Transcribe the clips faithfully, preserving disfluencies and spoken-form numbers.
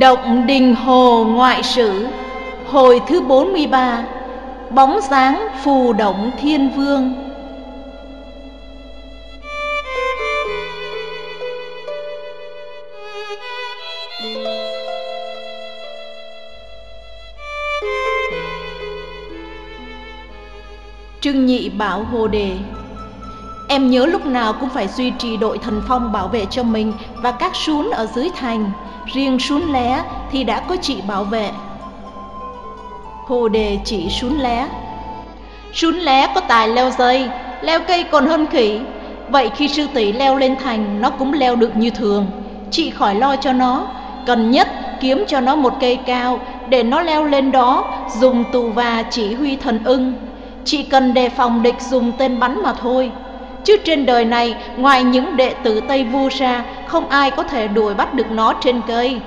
Động Đình Hồ Ngoại Sử, hồi thứ bốn mươi ba. Bóng dáng phù động thiên vương. Trương Nhị bảo Hồ Đề: em nhớ lúc nào cũng phải duy trì đội thần phong bảo vệ cho mình và các sún ở dưới thành. Riêng sún lé thì đã có chị bảo vệ. Hồ Đề chỉ sún lé: sún lé có tài leo dây, leo cây còn hơn khỉ. Vậy khi sư tỷ leo lên thành, nó cũng leo được như thường. Chị khỏi lo cho nó. Cần nhất kiếm cho nó một cây cao để nó leo lên đó, dùng tù và chỉ huy thần ưng. Chị cần đề phòng địch dùng tên bắn mà thôi. Chứ trên đời này, ngoài những đệ tử Tây Vu ra, không ai có thể đuổi bắt được nó trên cây.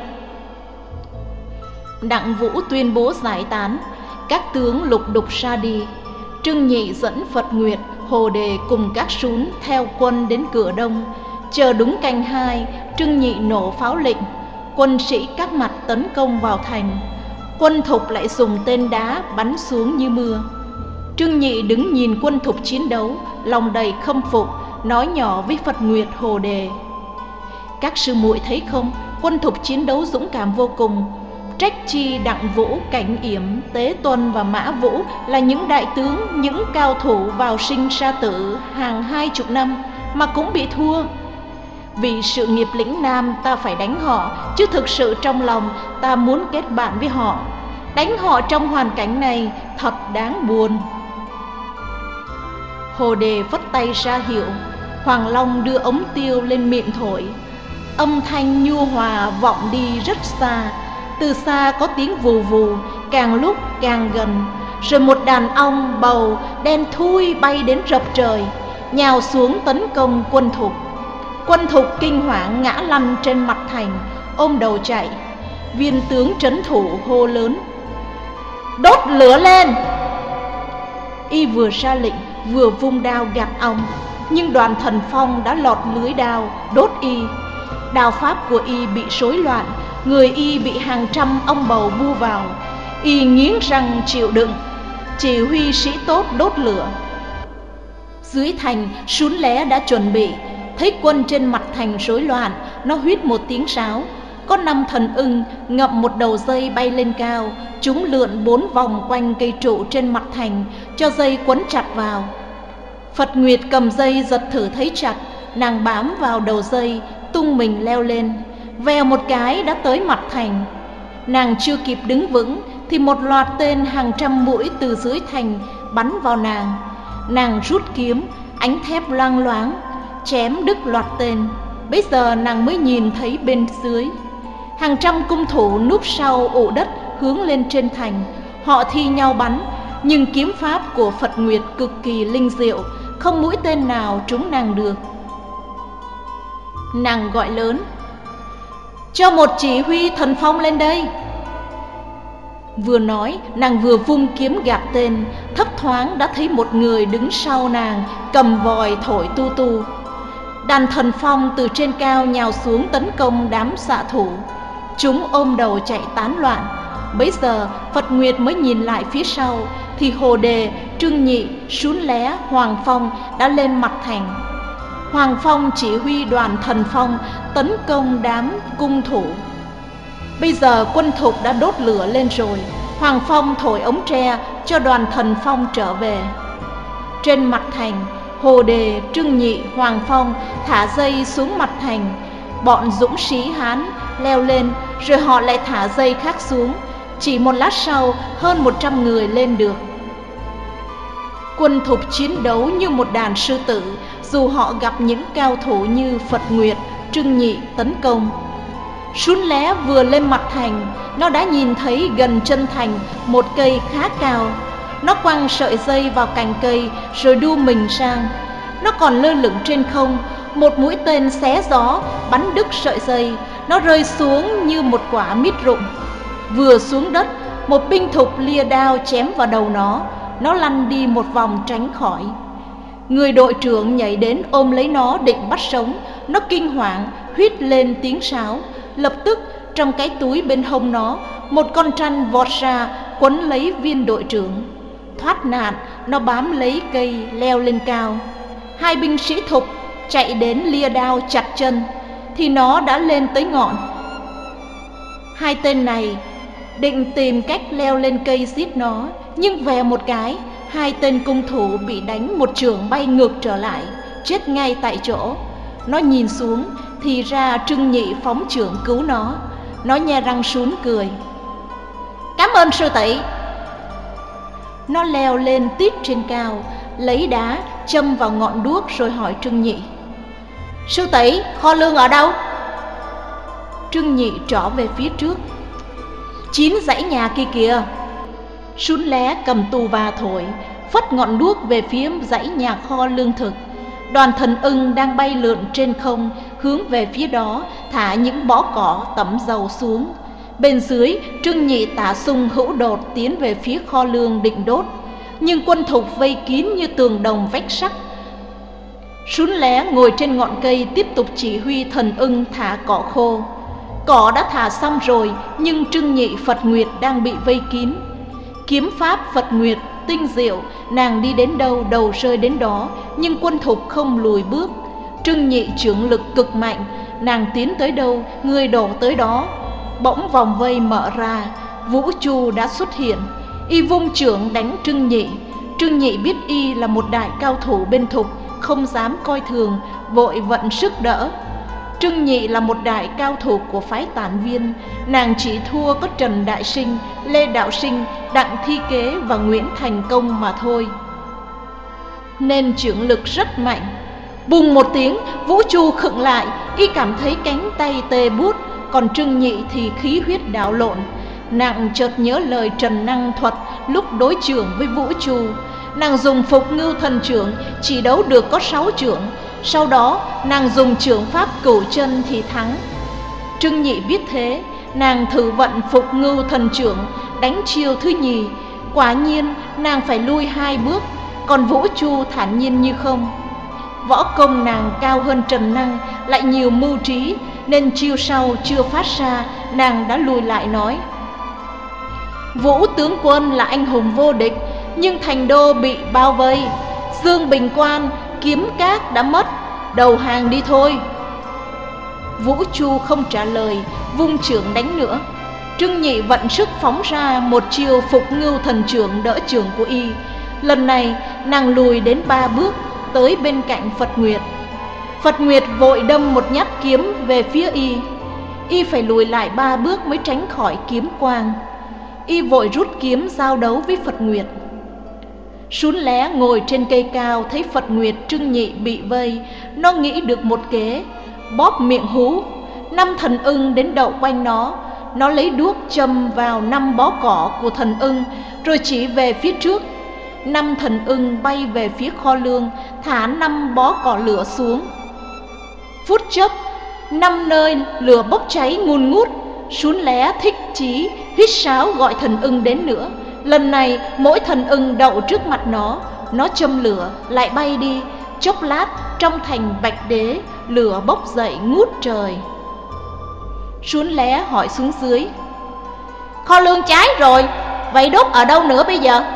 Đặng Vũ tuyên bố giải tán. Các tướng lục đục ra đi. Trương Nhị dẫn Phật Nguyệt, Hồ Đề cùng các sún theo quân đến cửa đông. Chờ đúng canh hai, Trương Nhị nổ pháo lệnh. Quân sĩ các mặt tấn công vào thành. Quân Thục lại dùng tên đá bắn xuống như mưa. Trương Nhị đứng nhìn quân Thục chiến đấu, lòng đầy khâm phục, nói nhỏ với Phật Nguyệt, Hồ Đề: các sư muội thấy không, quân Thục chiến đấu dũng cảm vô cùng. Trách chi Đặng Vũ, Cảnh Yểm, Tế Tuân và Mã Vũ là những đại tướng, những cao thủ vào sinh ra tử hàng hai chục năm mà cũng bị thua. Vì sự nghiệp lĩnh Nam ta phải đánh họ, chứ thực sự trong lòng ta muốn kết bạn với họ. Đánh họ trong hoàn cảnh này thật đáng buồn. Hồ Đề vất tay ra hiệu. Hoàng Long đưa ống tiêu lên miệng thổi. Âm thanh nhu hòa vọng đi rất xa. Từ xa có tiếng vù vù, càng lúc càng gần. Rồi một đàn ong bầu đen thui bay đến rập trời, nhào xuống tấn công quân Thục. Quân Thục kinh hoảng ngã lăn trên mặt thành, ôm đầu chạy. Viên tướng trấn thủ hô lớn: đốt lửa lên! Y vừa ra lệnh, vừa vung đao gạt ong, nhưng đoàn thần phong đã lọt lưới đao đốt Y. Đao pháp của Y bị rối loạn, người Y bị hàng trăm ong bầu bu vào. Y nghiến răng chịu đựng, chỉ huy sĩ tốt đốt lửa. Dưới thành, sún lé đã chuẩn bị. Thấy quân trên mặt thành rối loạn, nó huýt một tiếng sáo. Có năm thần ưng ngậm một đầu dây bay lên cao. Chúng lượn bốn vòng quanh cây trụ trên mặt thành, cho dây quấn chặt vào. Phật Nguyệt cầm dây giật thử thấy chặt, nàng bám vào đầu dây, tung mình leo lên. Vèo một cái đã tới mặt thành. Nàng chưa kịp đứng vững thì một loạt tên hàng trăm mũi từ dưới thành bắn vào nàng. Nàng rút kiếm, ánh thép loang loáng, chém đứt loạt tên. Bây giờ nàng mới nhìn thấy bên dưới hàng trăm cung thủ núp sau ụ đất hướng lên trên thành. Họ thi nhau bắn, nhưng kiếm pháp của Phật Nguyệt cực kỳ linh diệu, không mũi tên nào trúng nàng được. Nàng gọi lớn: cho một chỉ huy thần phong lên đây. Vừa nói, nàng vừa vung kiếm gạt tên. Thấp thoáng đã thấy một người đứng sau nàng, cầm vòi thổi tu tu. Đàn thần phong từ trên cao nhào xuống tấn công đám xạ thủ. Chúng ôm đầu chạy tán loạn. Bấy giờ Phật Nguyệt mới nhìn lại phía sau, thì Hồ Đề, Trương Nhị, sún lé, Hoàng Phong đã lên mặt thành. Hoàng Phong chỉ huy đoàn thần phong tấn công đám cung thủ. Bây giờ quân Thục đã đốt lửa lên rồi. Hoàng Phong thổi ống tre cho đoàn thần phong trở về. Trên mặt thành, Hồ Đề, Trương Nhị, Hoàng Phong thả dây xuống mặt thành. Bọn dũng sĩ Hán leo lên, rồi họ lại thả dây khác xuống. Chỉ một lát sau, hơn một trăm người lên được. Quân Thục chiến đấu như một đàn sư tử, dù họ gặp những cao thủ như Phật Nguyệt, Trương Nhị tấn công. Sún lé vừa lên mặt thành, nó đã nhìn thấy gần chân thành một cây khá cao. Nó quăng sợi dây vào cành cây rồi đu mình sang. Nó còn lơ lửng trên không, một mũi tên xé gió bắn đứt sợi dây. Nó rơi xuống như một quả mít rụng. Vừa xuống đất, một binh thục lia đao chém vào đầu nó. Nó lăn đi một vòng tránh khỏi. Người đội trưởng nhảy đến ôm lấy nó định bắt sống. Nó kinh hoàng huýt lên tiếng sáo. Lập tức Trong cái túi bên hông nó, một con trăn vọt ra quấn lấy viên đội trưởng. Thoát nạn, nó bám lấy cây leo lên cao. Hai binh sĩ thục chạy đến lia đao chặt chân, thì nó đã lên tới ngọn. Hai tên này định tìm cách leo lên cây giết nó, nhưng vèo một cái, hai tên cung thủ bị đánh một chưởng bay ngược trở lại, chết ngay tại chỗ. Nó nhìn xuống thì ra Trưng Nhị phóng chưởng cứu nó. Nó nhe răng sún cười. Cảm ơn sư tỷ. Nó leo lên tít trên cao, lấy đá châm vào ngọn đuốc rồi hỏi Trưng Nhị: Sư tỷ, kho lương ở đâu? Trưng Nhị trỏ về phía trước. Chín dãy nhà kia kìa. Sún Lé cầm tù và thổi, phất ngọn đuốc về phía dãy nhà kho lương thực. Đoàn thần ưng đang bay lượn trên không hướng về phía đó, thả những bó cỏ tẩm dầu xuống. Bên dưới, Trưng Nhị tả sung hữu đột tiến về phía kho lương định đốt, nhưng quân thục vây kín như tường đồng vách sắt. Sún Lé ngồi trên ngọn cây tiếp tục chỉ huy thần ưng thả cỏ khô. Cỏ đã thả xong rồi, nhưng Trưng Nhị Phật Nguyệt đang bị vây kín. Kiếm pháp Phật Nguyệt tinh diệu, nàng đi đến đâu đầu rơi đến đó, nhưng quân thục không lùi bước. Trưng Nhị chưởng lực cực mạnh, nàng tiến tới đâu người đổ tới đó. Bỗng vòng vây mở ra, Vũ Chu đã xuất hiện. Y vung chưởng đánh Trưng Nhị. Trưng Nhị biết y là một đại cao thủ bên thục, không dám coi thường, vội vận sức đỡ. Trưng Nhị là một đại cao thủ của phái Tản Viên, nàng chỉ thua có Trần Đại Sinh, Lê Đạo Sinh, Đặng Thi Kế và Nguyễn Thành Công mà thôi, nên chưởng lực rất mạnh. Bùng một tiếng, Vũ Chu khựng lại, y cảm thấy cánh tay tê buốt, còn Trưng Nhị thì khí huyết đảo lộn. Nàng chợt nhớ lời Trần Năng thuật lúc đối chưởng với Vũ Chu. Nàng dùng Phục Ngưu Thần Chưởng chỉ đấu được có sáu chưởng, sau đó nàng dùng chưởng pháp Cửu Chân thì thắng. Trưng Nhị biết thế, nàng thử vận Phục Ngưu Thần Chưởng đánh chiêu thứ nhì. Quả nhiên nàng phải lui hai bước, còn Vũ Chu thản nhiên như không. Võ công nàng cao hơn Trần Năng, lại nhiều mưu trí, nên chiêu sau chưa phát ra, nàng đã lùi lại nói: Vũ tướng quân là anh hùng vô địch, nhưng thành đô bị bao vây, Dương Bình Quan, Kiếm Các đã mất, đầu hàng đi thôi. Vũ Chu không trả lời, vung chưởng đánh nữa. Trưng Nhị vận sức phóng ra một chiêu Phục Ngưu Thần Chưởng đỡ chưởng của y. Lần này nàng lùi đến ba bước, tới bên cạnh Phật Nguyệt. Phật Nguyệt vội đâm một nhát kiếm về phía y. Y phải lùi lại ba bước mới tránh khỏi kiếm quang. Y vội rút kiếm giao đấu với Phật Nguyệt. Sún Lé ngồi trên cây cao thấy Phật Nguyệt Trưng Nhị bị vây, nó nghĩ được một kế, bóp miệng hú. Năm thần ưng đến đậu quanh nó. Nó lấy đuốc châm vào năm bó cỏ của thần ưng, rồi chỉ về phía trước. Năm thần ưng bay về phía kho lương, thả năm bó cỏ lửa xuống. Phút chốc, năm nơi lửa bốc cháy ngùn ngút. Sún Lé thích chí huýt sáo gọi thần ưng đến nữa. Lần này mỗi thần ưng đậu trước mặt nó, nó châm lửa lại bay đi. Chốc lát trong thành Bạch Đế, lửa bốc dậy ngút trời. Sún Lé hỏi xuống dưới: Kho lương cháy rồi, vậy đốt ở đâu nữa bây giờ?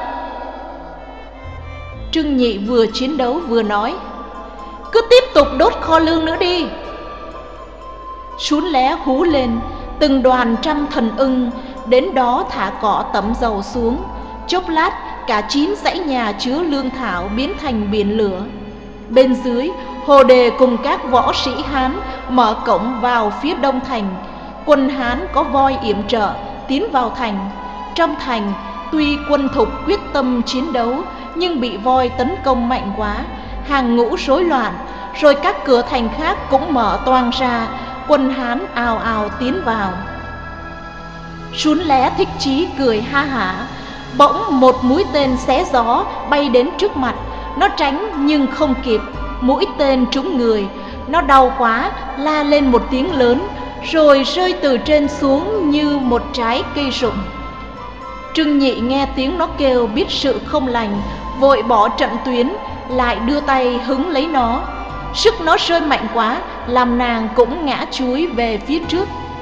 Trưng Nhị vừa chiến đấu vừa nói: Cứ tiếp tục đốt kho lương nữa đi. Sún Lé hú lên, từng đoàn trăm thần ưng đến đó thả cỏ tẩm dầu xuống. Chốc lát cả chín dãy nhà chứa lương thảo biến thành biển lửa. Bên dưới, Hồ Đề cùng các võ sĩ Hán mở cổng vào phía đông thành. Quân Hán có voi yểm trợ tiến vào thành. Trong thành, tuy quân thục quyết tâm chiến đấu, nhưng bị voi tấn công mạnh quá, hàng ngũ rối loạn. Rồi các cửa thành khác cũng mở toang ra, quân Hán ào ào tiến vào. Sún Lé thích chí cười ha hả. Bỗng một mũi tên xé gió bay đến trước mặt. Nó tránh nhưng không kịp, mũi tên trúng người. Nó đau quá, la lên một tiếng lớn, rồi rơi từ trên xuống như một trái cây rụng. Trưng Nhị nghe tiếng nó kêu biết sự không lành, vội bỏ trận tuyến, lại đưa tay hứng lấy nó. Sức nó rơi mạnh quá, làm nàng cũng ngã chúi về phía trước.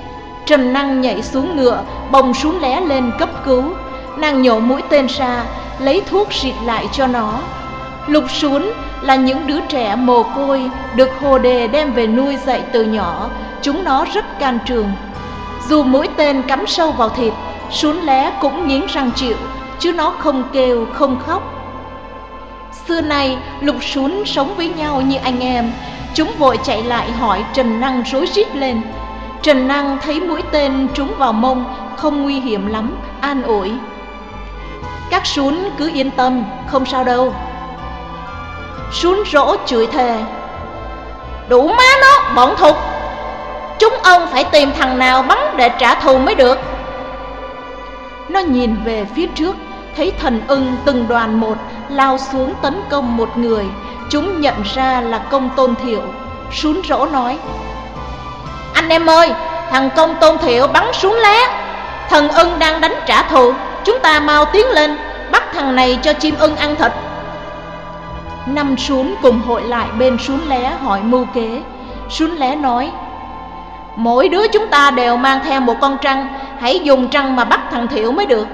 Trần Năng nhảy xuống ngựa, bồng Sún Lé lên cấp cứu. Nàng nhổ mũi tên ra, lấy thuốc xịt lại cho nó. Lục Sún là những đứa trẻ mồ côi được Hồ Đề đem về nuôi dạy từ nhỏ. Chúng nó rất can trường. Dù mũi tên cắm sâu vào thịt, Sún Lé cũng nghiến răng chịu, chứ nó không kêu không khóc. Xưa nay Lục Sún sống với nhau như anh em. Chúng vội chạy lại hỏi Trần Năng rối rít lên. Trần Năng thấy mũi tên trúng vào mông không nguy hiểm lắm, an ủi: các Sún cứ yên tâm, không sao đâu. Sún Rỗ chửi thề: đủ má nó, bọn thục! Chúng ông phải tìm thằng nào bắn để trả thù mới được. Nó nhìn về phía trước, thấy thần ưng từng đoàn một lao xuống tấn công một người. Chúng nhận ra là Công Tôn Thiệu. Sún Rỗ nói: anh em ơi, thằng Công Tôn Thiệu bắn Sún Lé. Thần ưng đang đánh trả thù, chúng ta mau tiến lên, bắt thằng này cho chim ưng ăn thịt. Năm Sún cùng hội lại bên Sún Lé hỏi mưu kế. Sún Lé nói: mỗi đứa chúng ta đều mang theo một con trăng, hãy dùng trăng mà bắt thằng Thiệu mới được.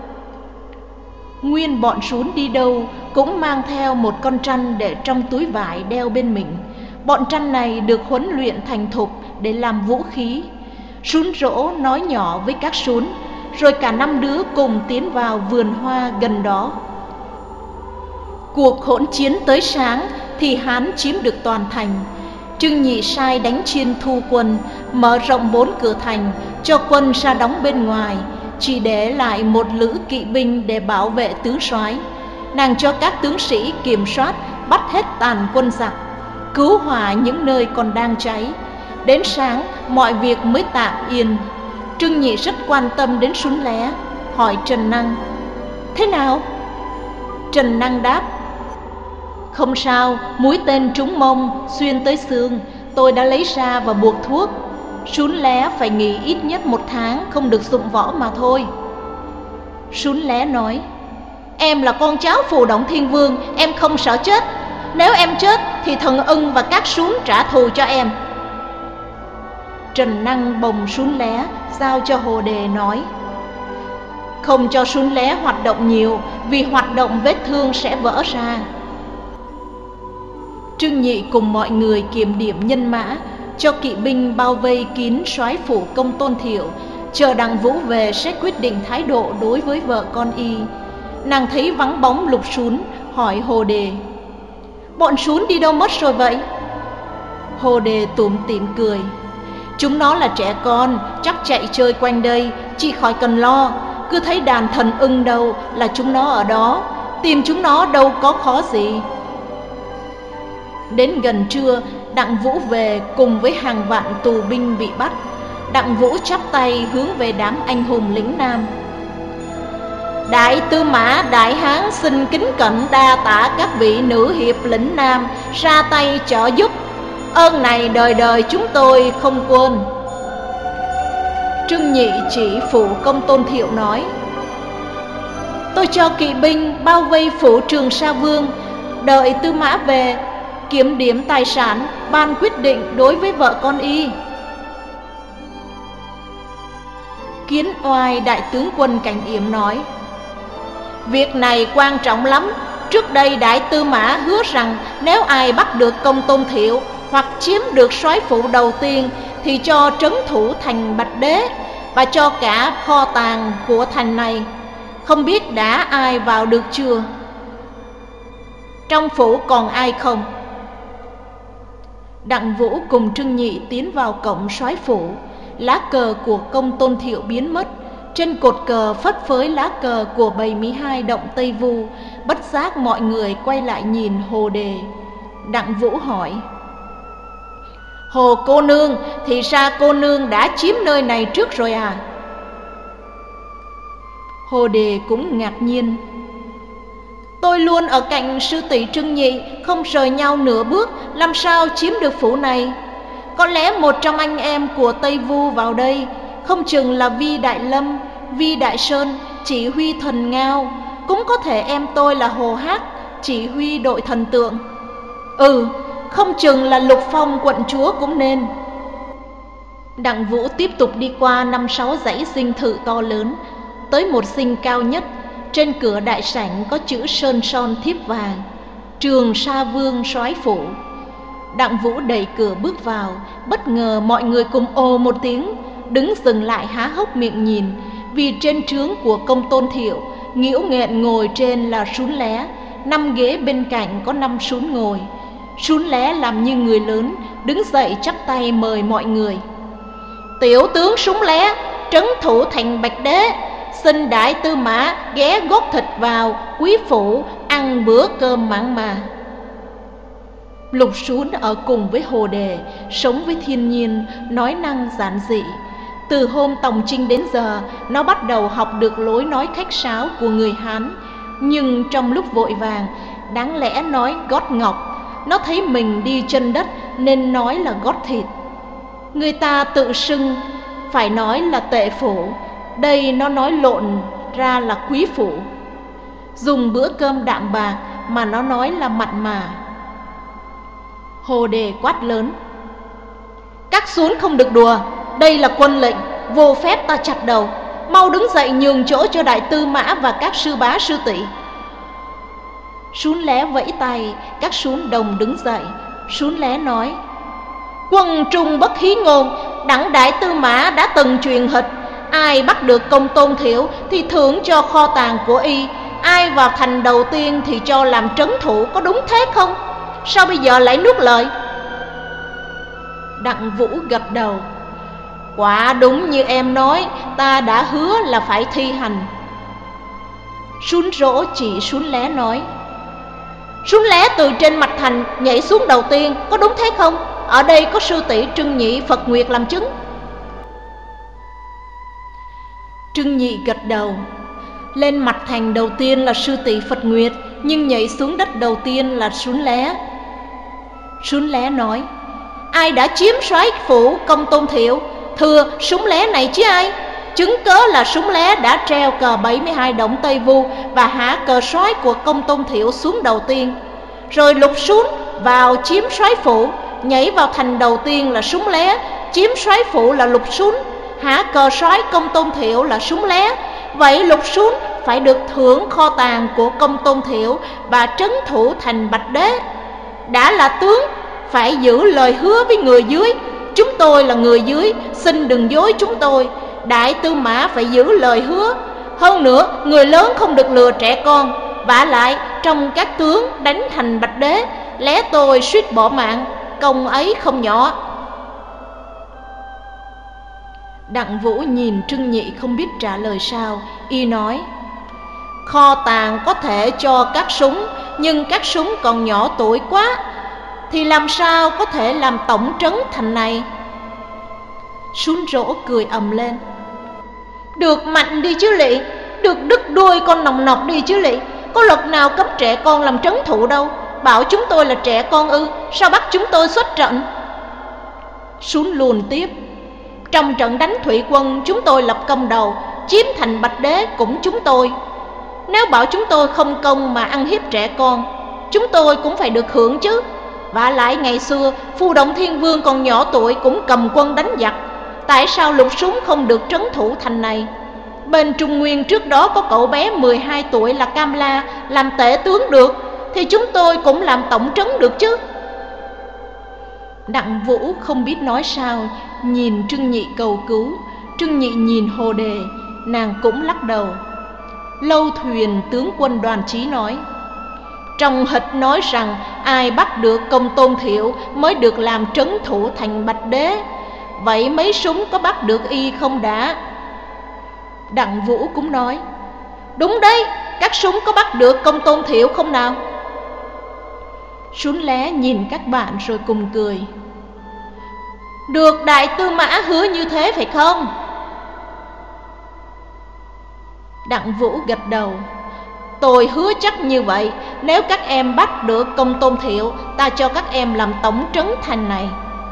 Nguyên bọn Sún đi đâu cũng mang theo một con trăn để trong túi vải đeo bên mình. Bọn trăn này được huấn luyện thành thục để làm vũ khí. Sún Rỗ nói nhỏ với các Sún, rồi cả năm đứa cùng tiến vào vườn hoa gần đó. Cuộc hỗn chiến tới sáng thì Hán chiếm được toàn thành. Trương Nhị sai đánh chiên thu quân, mở rộng bốn cửa thành, cho quân ra đóng bên ngoài, chỉ để lại một lữ kỵ binh để bảo vệ tướng soái. Nàng cho các tướng sĩ kiểm soát, bắt hết tàn quân giặc, cứu hỏa những nơi còn đang cháy. Đến sáng mọi việc mới tạm yên. Trương Nhị rất quan tâm đến Sún Lé, hỏi Trần Năng: thế nào? Trần Năng đáp: không sao, mũi tên trúng mông, xuyên tới xương, tôi đã lấy ra và buộc thuốc. Sún Lé phải nghỉ ít nhất một tháng, không được dụng võ mà thôi. Sún Lé nói: em là con cháu Phù Động Thiên Vương, em không sợ chết. Nếu em chết thì thần ưng và các Sún trả thù cho em. Trần Năng bồng Sún Lé giao cho Hồ Đề, nói: không cho Sún Lé hoạt động nhiều, vì hoạt động vết thương sẽ vỡ ra. Trương Nhị cùng mọi người kiểm điểm nhân mã, cho kỵ binh bao vây kín soái phủ Công Tôn Thiệu, chờ Đặng Vũ về sẽ quyết định thái độ đối với vợ con y. Nàng thấy vắng bóng Lục Sún, hỏi Hồ Đề: bọn Sún đi đâu mất rồi vậy? Hồ Đề tủm tỉm cười: chúng nó là trẻ con, chắc chạy chơi quanh đây, chị khỏi cần lo. Cứ thấy đàn thần ưng đâu là chúng nó ở đó, tìm chúng nó đâu có khó gì. Đến gần trưa, Đặng Vũ về cùng với hàng vạn tù binh bị bắt. Đặng Vũ chắp tay hướng về đám anh hùng lĩnh Nam: đại tư mã Đại Hán xin kính cẩn đa tạ các vị nữ hiệp lĩnh Nam ra tay trợ giúp, ơn này đời đời chúng tôi không quên. Trương Nhị chỉ phủ Công Tôn Thiệu nói: tôi cho kỵ binh bao vây phủ Trường Sa Vương, đợi tư mã về kiểm điểm tài sản, ban quyết định đối với vợ con y. Kiến Oai đại tướng quân Cảnh Yểm nói: việc này quan trọng lắm. Trước đây đại tư mã hứa rằng nếu ai bắt được Công Tôn Thiệu hoặc chiếm được soái phủ đầu tiên thì cho trấn thủ thành Bạch Đế và cho cả kho tàng của thành này. Không biết đã ai vào được chưa? Trong phủ còn ai không? Đặng Vũ cùng Trương Nhị tiến vào cổng soái phủ. Lá cờ của Công Tôn Thiệu biến mất. Trên cột cờ phất phới lá cờ của bảy mươi hai động Tây Vu. Bất giác mọi người quay lại nhìn Hồ Đề. Đặng Vũ hỏi: Hồ cô nương, thì ra cô nương đã chiếm nơi này trước rồi à? Hồ Đề cũng ngạc nhiên: tôi luôn ở cạnh sư tỷ Trương Nhị, không rời nhau nửa bước, làm sao chiếm được phủ này? Có lẽ một trong anh em của Tây Vu vào đây, không chừng là Vi Đại Lâm, Vi Đại Sơn, chỉ huy thần Ngao. Cũng có thể em tôi là Hồ Hát, chỉ huy đội thần tượng. Ừ, không chừng là Lục Phong quận chúa cũng nên. Đặng Vũ tiếp tục đi qua năm sáu dãy dinh thự to lớn, tới một dinh cao nhất. Trên cửa đại sảnh có chữ sơn son thiếp vàng: Trường Sa Vương soái phủ. Đặng Vũ đẩy cửa bước vào, bất ngờ mọi người cùng ồ một tiếng, đứng dừng lại há hốc miệng nhìn, vì trên trướng của Công Tôn Thiệu, Nghĩu Nghện ngồi trên là Sún Lé, năm ghế bên cạnh có năm Sún ngồi. Sún Lé làm như người lớn, đứng dậy chắp tay mời mọi người. Tiểu tướng Sún Lé, trấn thủ thành Bạch Đế, xin đại tư mã ghé gót thịt vào quý phủ ăn bữa cơm mặn mà. Lục Sún ở cùng với Hồ Đề, sống với thiên nhiên, nói năng giản dị. Từ hôm tòng chinh đến giờ, nó bắt đầu học được lối nói khách sáo của người Hán. Nhưng trong lúc vội vàng, đáng lẽ nói gót ngọc, nó thấy mình đi chân đất nên nói là gót thịt. Người ta tự xưng phải nói là tệ phủ, đây nó nói lộn ra là quý phủ. Dùng bữa cơm đạm bạc mà nó nói là mặn mà. Hồ Đề quát lớn: Các Sún không được đùa, đây là quân lệnh, vô phép ta chặt đầu. Mau đứng dậy nhường chỗ cho đại tư mã và các sư bá sư tỷ. Sún Lé vẫy tay, các Sún đồng đứng dậy. Sún Lé nói: Quân trung bất hí ngôn, đặng đại tư mã đã từng truyền hịch. Ai bắt được Công Tôn Thiệu thì thưởng cho kho tàng của y, ai vào thành đầu tiên thì cho làm trấn thủ, có đúng thế không? Sao bây giờ lại nuốt lời? Đặng Vũ gật đầu: Quả đúng như em nói, ta đã hứa là phải thi hành. Sún Rỗ chỉ Sún Lé nói: Sún Lé từ trên mạch thành nhảy xuống đầu tiên, có đúng thế không? Ở đây có sư tỷ Trưng Nhị Phật Nguyệt làm chứng. Trưng Nhị gật đầu: Lên mặt thành đầu tiên là sư tỷ Phật Nguyệt, nhưng nhảy xuống đất đầu tiên là Sún Lé. Sún Lé nói: Ai đã chiếm soái phủ Công Tôn Thiệu? Thưa Sún Lé này chứ ai. Chứng cớ là Sún Lé đã treo cờ bảy mươi hai động Tây Vu và hạ cờ soái của Công Tôn Thiệu xuống đầu tiên. Rồi Lục Sún vào chiếm soái phủ, nhảy vào thành đầu tiên là Sún Lé, chiếm soái phủ là Lục Sún, hạ cờ soái Công Tôn Thiệu là Sún Lé. Vậy Lục Sún phải được thưởng kho tàng của Công Tôn Thiệu và trấn thủ thành Bạch Đế. Đã là tướng, phải giữ lời hứa với người dưới. Chúng tôi là người dưới, xin đừng dối chúng tôi. Đại tư mã phải giữ lời hứa. Hơn nữa, người lớn không được lừa trẻ con. Vả lại, trong các tướng đánh thành Bạch Đế, lẽ tôi suýt bỏ mạng, công ấy không nhỏ. Đặng Vũ nhìn Trưng Nhị không biết trả lời sao. Y nói: Kho tàng có thể cho các súng, nhưng các súng còn nhỏ tuổi quá, thì làm sao có thể làm tổng trấn thành này? Sún Rỗ cười ầm lên: Được mạnh đi chứ lị, được đứt đuôi con nòng nọc đi chứ lị. Có luật nào cấm trẻ con làm trấn thủ đâu. Bảo chúng tôi là trẻ con ư? Sao bắt chúng tôi xuất trận? Sún luồn tiếp: Trong trận đánh thủy quân, chúng tôi lập công đầu, chiếm thành Bạch Đế cũng chúng tôi. Nếu bảo chúng tôi không công mà ăn hiếp trẻ con, chúng tôi cũng phải được hưởng chứ. Vả lại ngày xưa Phu Động Thiên Vương còn nhỏ tuổi cũng cầm quân đánh giặc. Tại sao Lục Sún không được trấn thủ thành này? Bên Trung Nguyên trước đó có cậu bé mười hai tuổi là Cam La làm tể tướng được, thì chúng tôi cũng làm tổng trấn được chứ. Đặng Vũ không biết nói sao, nhìn Trưng Nhị cầu cứu. Trưng Nhị nhìn Hồ Đề, nàng cũng lắc đầu. Lâu Thuyền tướng quân Đoàn Chí nói: Trong hịch nói rằng ai bắt được Công Tôn Thiệu mới được làm trấn thủ thành Bạch Đế. Vậy mấy súng có bắt được y không đã? Đặng Vũ cũng nói: Đúng đấy, các súng có bắt được Công Tôn Thiệu không nào? Sún Lé nhìn các bạn rồi cùng cười: Được đại tư mã hứa như thế phải không? Đặng Vũ gật đầu: Tôi hứa chắc như vậy. Nếu các em bắt được Công Tôn Thiệu, ta cho các em làm tổng trấn thành này.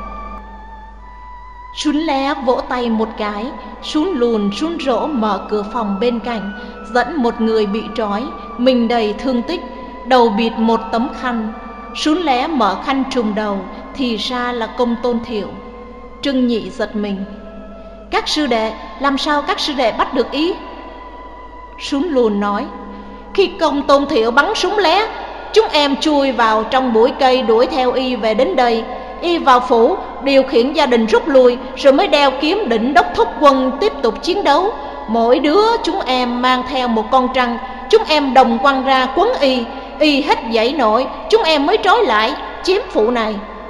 Sún Lé vỗ tay một cái. Sún Lùn Sún Rỗ mở cửa phòng bên cạnh, dẫn một người bị trói, mình đầy thương tích, đầu bịt một tấm khăn. Sún Lé mở khăn trùm đầu, thì ra là Công Tôn Thiệu. Trưng Nhị giật mình. Các sư đệ, làm sao các sư đệ bắt được y? Sún Lùn nói, khi công Tôn Thiệu bắn súng lé, chúng em chui vào trong bụi cây đuổi theo y về đến đây. Y vào phủ điều khiển gia đình rút lui, rồi mới đeo kiếm định đốc thúc quân tiếp tục chiến đấu. Mỗi đứa chúng em mang theo một con trăng. Chúng em đồng quăng ra quấn y. Y hết dãy nổi, chúng em mới trói lại, chiếm phủ này.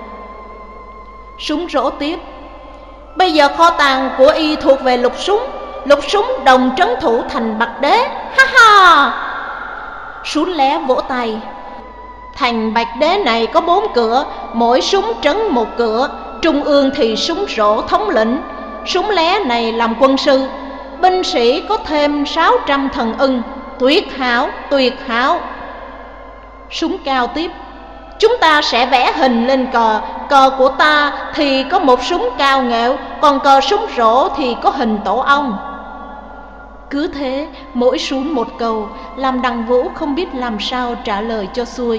Súng rỗ tiếp, bây giờ kho tàng của y thuộc về Lục Súng. Lục Súng đồng trấn thủ thành Bạch Đế. Ha ha! Sún Lé vỗ tay. Thành Bạch Đế này có bốn cửa, mỗi súng trấn một cửa. Trung ương thì súng rỗ thống lĩnh. Súng Lé này làm quân sư. Binh sĩ có thêm sáu trăm thần ưng. Tuyệt hảo, tuyệt hảo. Súng Cao tiếp, chúng ta sẽ vẽ hình lên cờ. Cờ của ta thì có một súng cao nghệu, còn cờ súng rổ thì có hình tổ ong. Cứ thế, mỗi súng một câu, làm Đặng Vũ không biết làm sao trả lời cho xuôi.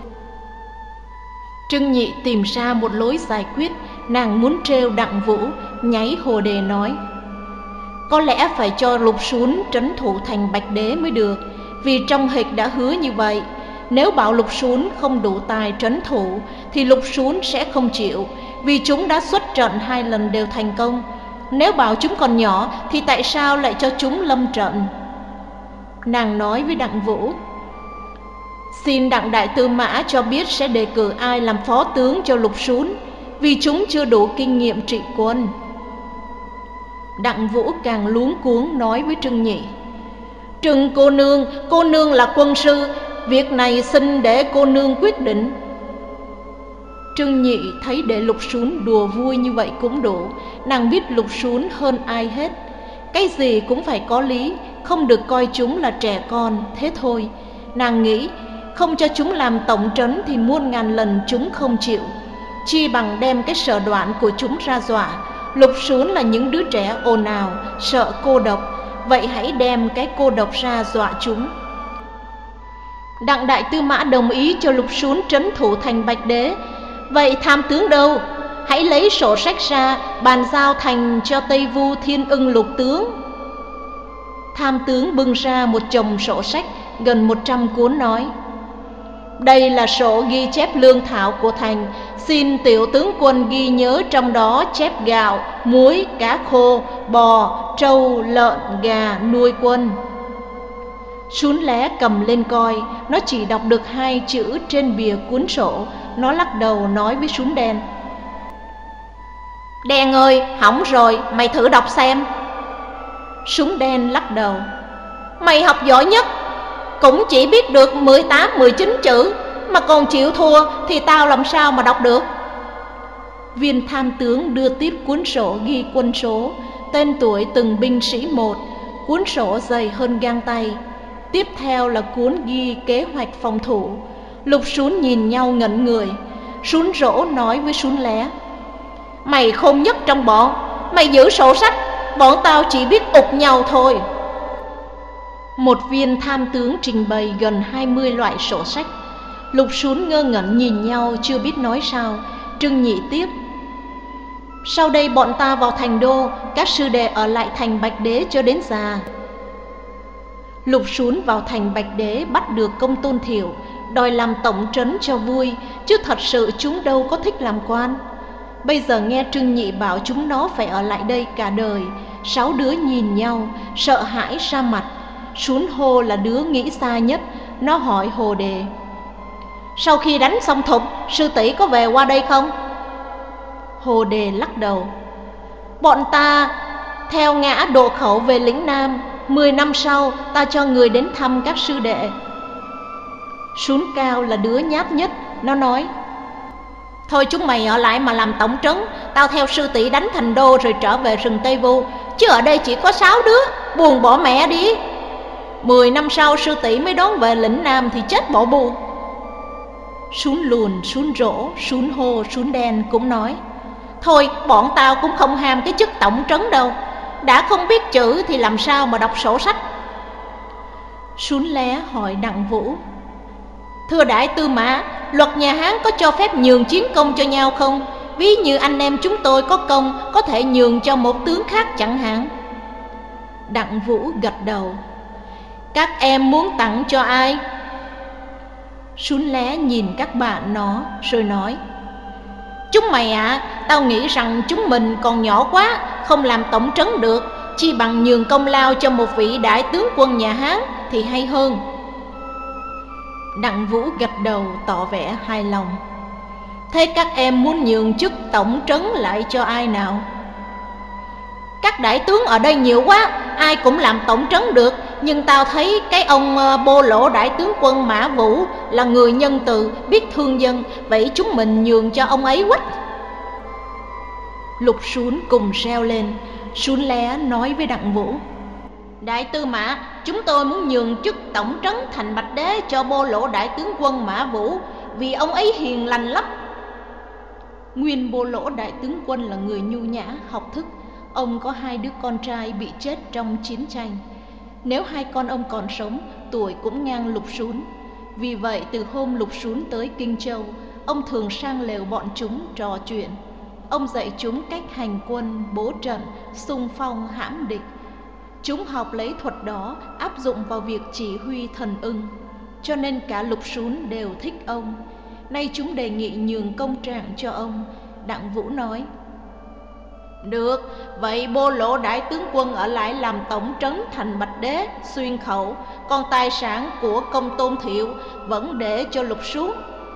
Trưng Nhị tìm ra một lối giải quyết. Nàng muốn trêu Đặng Vũ, nháy Hồ Đề nói, có lẽ phải cho Lục Sún trấn thủ thành Bạch Đế mới được, vì trong hịch đã hứa như vậy. Nếu bảo Lục Sún không đủ tài trấn thủ thì Lục Sún sẽ không chịu, vì chúng đã xuất trận hai lần đều thành công. Nếu bảo chúng còn nhỏ thì tại sao lại cho chúng lâm trận? Nàng nói với Đặng Vũ, xin Đặng Đại Tư Mã cho biết sẽ đề cử ai làm phó tướng cho Lục Sún, vì chúng chưa đủ kinh nghiệm trị quân. Đặng Vũ càng luống cuống nói với Trưng Nhị, Trưng cô nương, cô nương là quân sư, việc này xin để cô nương quyết định. Trưng Nhị thấy để Lục Sún đùa vui như vậy cũng đủ. Nàng biết Lục Sún hơn ai hết. Cái gì cũng phải có lý, không được coi chúng là trẻ con, thế thôi. Nàng nghĩ, không cho chúng làm tổng trấn thì muôn ngàn lần chúng không chịu. Chi bằng đem cái sở đoạn của chúng ra dọa. Lục Sún là những đứa trẻ ồn ào, sợ cô độc. Vậy hãy đem cái cô độc ra dọa chúng. Đặng Đại Tư Mã đồng ý cho Lục Sún trấn thủ thành Bạch Đế. Vậy tham tướng đâu? Hãy lấy sổ sách ra, bàn giao thành cho Tây Vu Thiên Ưng Lục tướng. Tham tướng bưng ra một chồng sổ sách gần một trăm cuốn nói, đây là sổ ghi chép lương thảo của thành. Xin tiểu tướng quân ghi nhớ trong đó chép gạo, muối, cá khô, bò, trâu, lợn, gà nuôi quân. Sún Lé cầm lên coi, nó chỉ đọc được hai chữ trên bìa cuốn sổ. Nó lắc đầu nói với Sún Đen, Đen ơi, hỏng rồi, mày thử đọc xem. Sún Đen lắc đầu, mày học giỏi nhất, cũng chỉ biết được mười tám, mười chín chữ, mà còn chịu thua thì tao làm sao mà đọc được. Viên tham tướng đưa tiếp cuốn sổ ghi quân số, tên tuổi từng binh sĩ một. Cuốn sổ dày hơn gang tay. Tiếp theo là cuốn ghi kế hoạch phòng thủ. Lục Sún nhìn nhau ngẩn người. Sún Rỗ nói với Sún Lé, mày khôn nhất trong bọn, mày giữ sổ sách, bọn tao chỉ biết ụt nhau thôi. Một viên tham tướng trình bày gần hai mươi loại sổ sách. Lục Sún ngơ ngẩn nhìn nhau chưa biết nói sao. Trưng Nhị tiếp, sau đây bọn ta vào thành đô, các sư đệ ở lại thành Bạch Đế cho đến già. Lục Sún vào thành Bạch Đế bắt được công Tôn Thiệu, đòi làm tổng trấn cho vui, chứ thật sự chúng đâu có thích làm quan. Bây giờ nghe Trưng Nhị bảo chúng nó phải ở lại đây cả đời. Sáu đứa nhìn nhau, sợ hãi ra mặt. Sún Hô là đứa nghĩ xa nhất. Nó hỏi Hồ Đề, sau khi đánh xong Thục, sư tỷ có về qua đây không? Hồ Đề lắc đầu, bọn ta theo ngã Độ Khẩu về lĩnh Nam. Mười năm sau ta cho người đến thăm các sư đệ. Sún Cao là đứa nhát nhất. Nó nói, thôi chúng mày ở lại mà làm tổng trấn, tao theo sư tỷ đánh thành đô rồi trở về rừng Tây Vu. Chứ ở đây chỉ có sáu đứa, buồn bỏ mẹ đi. Mười năm sau sư tỷ mới đón về lĩnh Nam thì chết bỏ bu. Sún Lùn, Sún Rỗ, Sún Hô, Sún Đen cũng nói, thôi bọn tao cũng không ham cái chức tổng trấn đâu. Đã không biết chữ thì làm sao mà đọc sổ sách. Sún Lé hỏi Đặng Vũ, thưa Đại Tư Mã, luật nhà Hán có cho phép nhường chiến công cho nhau không? ví như anh em chúng tôi có công có thể nhường cho một tướng khác chẳng hạn. Đặng Vũ gật đầu. Các em muốn tặng cho ai? Sún Lé nhìn các bạn nó rồi nói: Chúng mày ạ, à, tao nghĩ rằng chúng mình còn nhỏ quá, không làm tổng trấn được, chi bằng nhường công lao cho một vị đại tướng quân nhà Hán thì hay hơn. Đặng Vũ gật đầu tỏ vẻ hài lòng. Thế các em muốn nhường chức tổng trấn lại cho ai nào? Các đại tướng ở đây nhiều quá, ai cũng làm tổng trấn được, nhưng tao thấy cái ông Bô Lỗ đại tướng quân Mã Vũ là người nhân từ, biết thương dân, vậy chúng mình nhường cho ông ấy quách. Lục Sún cùng reo lên. Sún Lé nói với Đặng Vũ: Đại tư mã, chúng tôi muốn nhường chức tổng trấn Thành Bạch Đế cho Bô Lỗ đại tướng quân Mã Vũ, vì ông ấy hiền lành lắm. Nguyên Bô Lỗ đại tướng quân là người nhu nhã, học thức. Ông có hai đứa con trai bị chết trong chiến tranh. Nếu hai con ông còn sống, tuổi cũng ngang Lục Sún. Vì vậy từ hôm Lục Sún tới Kinh Châu, ông thường sang lều bọn chúng trò chuyện. Ông dạy chúng cách hành quân, bố trận, xung phong hãm địch. Chúng học lấy thuật đó áp dụng vào việc chỉ huy thần ưng, cho nên cả Lục Sún đều thích ông. Nay chúng đề nghị nhường công trạng cho ông. Đặng Vũ nói: Được, vậy Bô Lỗ đại tướng quân ở lại làm tổng trấn Thành Bạch Đế, Xuyên Khẩu, còn tài sản của Công Tôn Thiệu vẫn để cho Lục Sún.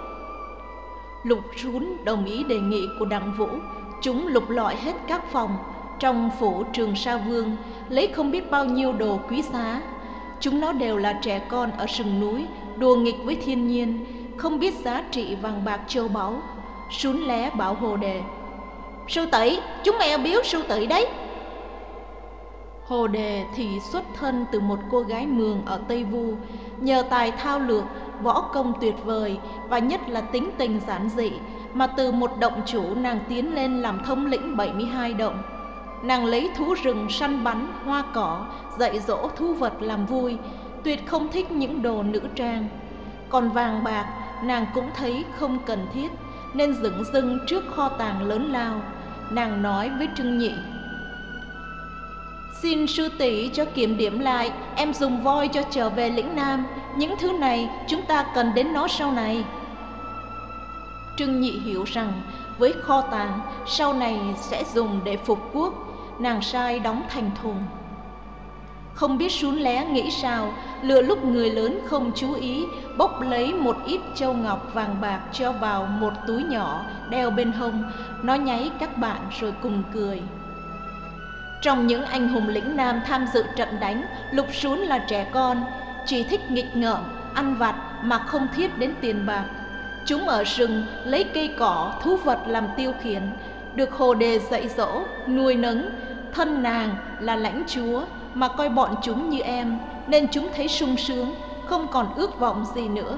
Lục Sún đồng ý đề nghị của Đặng Vũ. Chúng lục lọi hết các phòng trong phủ Trường Sa Vương, lấy không biết bao nhiêu đồ quý giá. Chúng nó đều là trẻ con ở rừng núi, đùa nghịch với thiên nhiên, không biết giá trị vàng bạc châu báu. Sún Lé bảo Hồ Đề: Sư tỷ, chúng mẹ biếu sư tỷ đấy. Hồ Đề thì xuất thân từ một cô gái Mường ở Tây Vu, nhờ tài thao lược, võ công tuyệt vời và nhất là tính tình giản dị, mà từ một động chủ nàng tiến lên làm thống lĩnh bảy mươi hai động. Nàng lấy thú rừng săn bắn, hoa cỏ, dạy dỗ thú vật làm vui, tuyệt không thích những đồ nữ trang. Còn vàng bạc nàng cũng thấy không cần thiết, nên dửng dưng trước kho tàng lớn lao. Nàng nói với Trưng Nhị: Xin sư tỷ cho kiểm điểm lại, em dùng voi cho trở về lĩnh Nam. Những thứ này chúng ta cần đến nó sau này. Trưng Nhị hiểu rằng với kho tàng sau này sẽ dùng để phục quốc, nàng sai đóng thành thùng. Không biết Sún Lé nghĩ sao, lừa lúc người lớn không chú ý, bốc lấy một ít châu ngọc vàng bạc cho vào một túi nhỏ đeo bên hông. Nó nháy các bạn rồi cùng cười. Trong những anh hùng lĩnh Nam tham dự trận đánh, Lục Sún là trẻ con, chỉ thích nghịch ngợm, ăn vặt mà không thiết đến tiền bạc. Chúng ở rừng lấy cây cỏ, thú vật làm tiêu khiển, được Hồ Đề dạy dỗ, nuôi nấng. Thân nàng là lãnh chúa mà coi bọn chúng như em, nên chúng thấy sung sướng, không còn ước vọng gì nữa.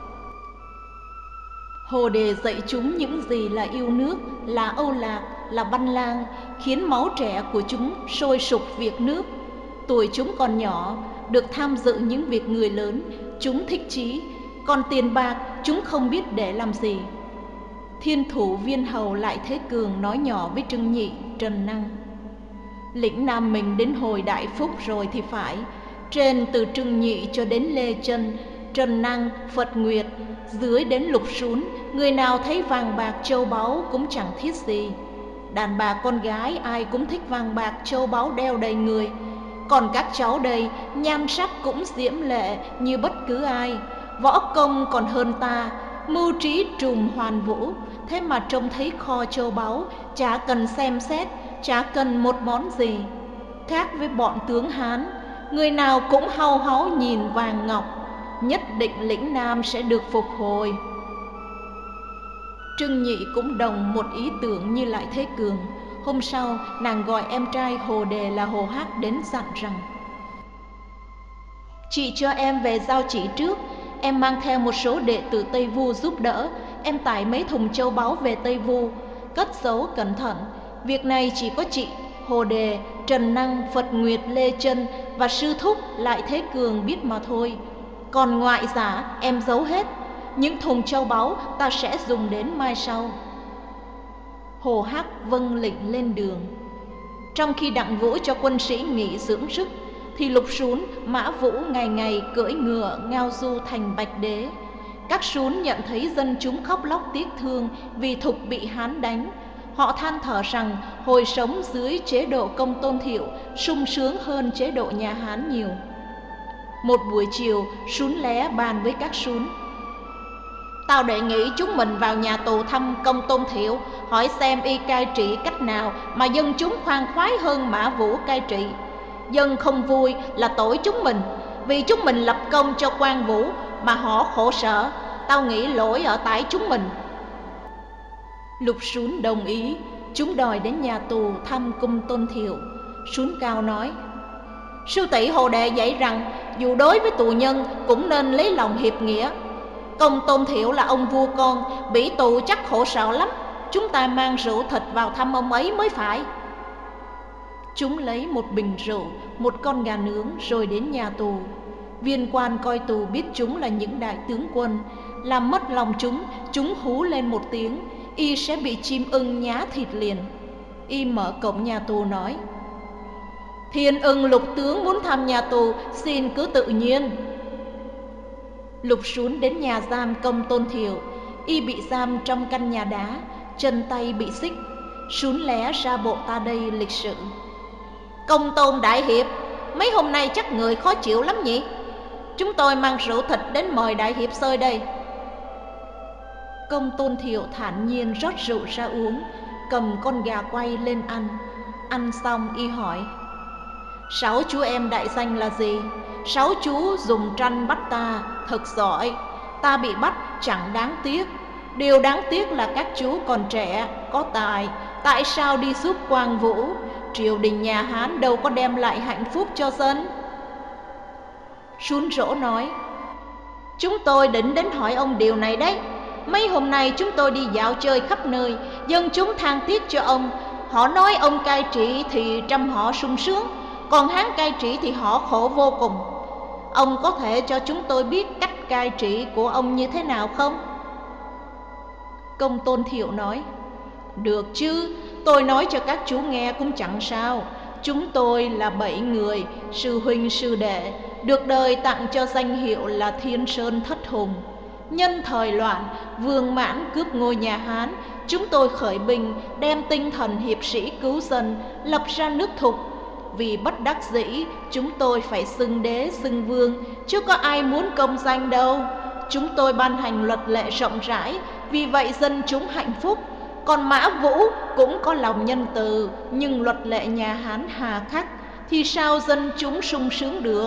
Hồ Đề dạy chúng những gì là yêu nước, là âu lạc, là băn lang, khiến máu trẻ của chúng sôi sục việc nước. Tuổi chúng còn nhỏ, được tham dự những việc người lớn, chúng thích chí, còn tiền bạc chúng không biết để làm gì. Thiên thủ Viên Hầu Lại Thế Cường nói nhỏ với Trưng Nhị, Trần Năng: Lĩnh Nam mình đến hồi đại phúc rồi thì phải. Trên từ Trưng Nhị cho đến Lê Chân, Trần Năng, Phật Nguyệt, dưới đến Lục Sún, người nào thấy vàng bạc châu báu cũng chẳng thiết gì. Đàn bà con gái ai cũng thích vàng bạc châu báu đeo đầy người. Còn các cháu đây nhan sắc cũng diễm lệ như bất cứ ai, võ công còn hơn ta, mưu trí trùm hoàn vũ. Thế mà trông thấy kho châu báu, chả cần xem xét, chả cần một món gì. Khác với bọn tướng Hán, người nào cũng hau háu nhìn vàng ngọc, nhất định lĩnh Nam sẽ được phục hồi. Trưng Nhị cũng đồng một ý tưởng như Lại Thế Cường. Hôm sau, nàng gọi em trai Hồ Đề là Hồ Hắc đến dặn rằng: Chị cho em về giao chỉ trước, em mang theo một số đệ tử Tây Vu giúp đỡ. Em tải mấy thùng châu báu về Tây Vu, cất giấu cẩn thận. Việc này chỉ có chị, Hồ Đề, Trần Năng, Phật Nguyệt, Lê Chân và sư thúc Lại Thế Cường biết mà thôi. Còn ngoại giả em giấu hết. Những thùng châu báu ta sẽ dùng đến mai sau. Hồ Hắc vâng lệnh lên đường. Trong khi Đặng Vũ cho quân sĩ nghỉ dưỡng sức, thì Lục Sún, Mã Vũ ngày ngày cưỡi ngựa ngao du thành Bạch Đế. Các sún nhận thấy dân chúng khóc lóc tiếc thương vì Thục bị Hán đánh. Họ than thở rằng hồi sống dưới chế độ Công Tôn Thiệu sung sướng hơn chế độ nhà Hán nhiều. Một buổi chiều, sún lé bàn với các sún: tao đề nghị chúng mình vào nhà tù thăm Công Tôn Thiệu, hỏi xem y cai trị cách nào mà dân chúng khoan khoái hơn Mã Vũ cai trị. Dân không vui là tội chúng mình, vì chúng mình lập công cho quan Vũ mà họ khổ sở. Tao nghĩ lỗi ở tại chúng mình. Lục Sún đồng ý. Chúng đòi đến nhà tù thăm Công Tôn Thiệu. Sún Cao nói: sư tỷ Hồ Đệ dạy rằng dù đối với tù nhân cũng nên lấy lòng hiệp nghĩa. Công Tôn Thiệu là ông vua con, bị tù chắc khổ sở lắm. Chúng ta mang rượu thịt vào thăm ông ấy mới phải. Chúng lấy một bình rượu, một con gà nướng rồi đến nhà tù. Viên quan coi tù biết chúng là những đại tướng quân, làm mất lòng chúng, chúng hú lên một tiếng, y sẽ bị chim ưng nhá thịt liền. Y mở cổng nhà tù nói: Thiên Ưng lục tướng muốn thăm nhà tù, xin cứ tự nhiên. Lục Sún đến nhà giam Công Tôn Thiệu. Y bị giam trong căn nhà đá, chân tay bị xích. Sún lé ra bộ ta đây lịch sự: Công Tôn đại hiệp, mấy hôm nay chắc người khó chịu lắm nhỉ? Chúng tôi mang rượu thịt đến mời đại hiệp xơi đây. Công Tôn Thiệu thản nhiên rót rượu ra uống, cầm con gà quay lên ăn. Ăn xong y hỏi: Sáu chú em đại danh là gì? Sáu chú dùng tranh bắt ta, thật giỏi. Ta bị bắt chẳng đáng tiếc. Điều đáng tiếc là các chú còn trẻ, có tài. Tại sao đi giúp quan Vũ? Triều đình nhà Hán đâu có đem lại hạnh phúc cho dân. Sún Rỗ nói: Chúng tôi định đến hỏi ông điều này đấy. Mấy hôm nay chúng tôi đi dạo chơi khắp nơi, dân chúng than tiếc cho ông. Họ nói ông cai trị thì trăm họ sung sướng, còn Hán cai trị thì họ khổ vô cùng. Ông có thể cho chúng tôi biết cách cai trị của ông như thế nào không? Công Tôn Thiệu nói: Được chứ, tôi nói cho các chú nghe cũng chẳng sao. Chúng tôi là bảy người, sư huynh sư đệ, được đời tặng cho danh hiệu là Thiên Sơn Thất Hùng. Nhân thời loạn, Vương Mãn cướp ngôi nhà Hán, chúng tôi khởi binh, đem tinh thần hiệp sĩ cứu dân, lập ra nước Thục. Vì bất đắc dĩ, chúng tôi phải xưng đế xưng vương, chứ có ai muốn công danh đâu. Chúng tôi ban hành luật lệ rộng rãi, vì vậy dân chúng hạnh phúc. Còn Mã Vũ cũng có lòng nhân từ, nhưng luật lệ nhà Hán hà khắc, thì sao dân chúng sung sướng được?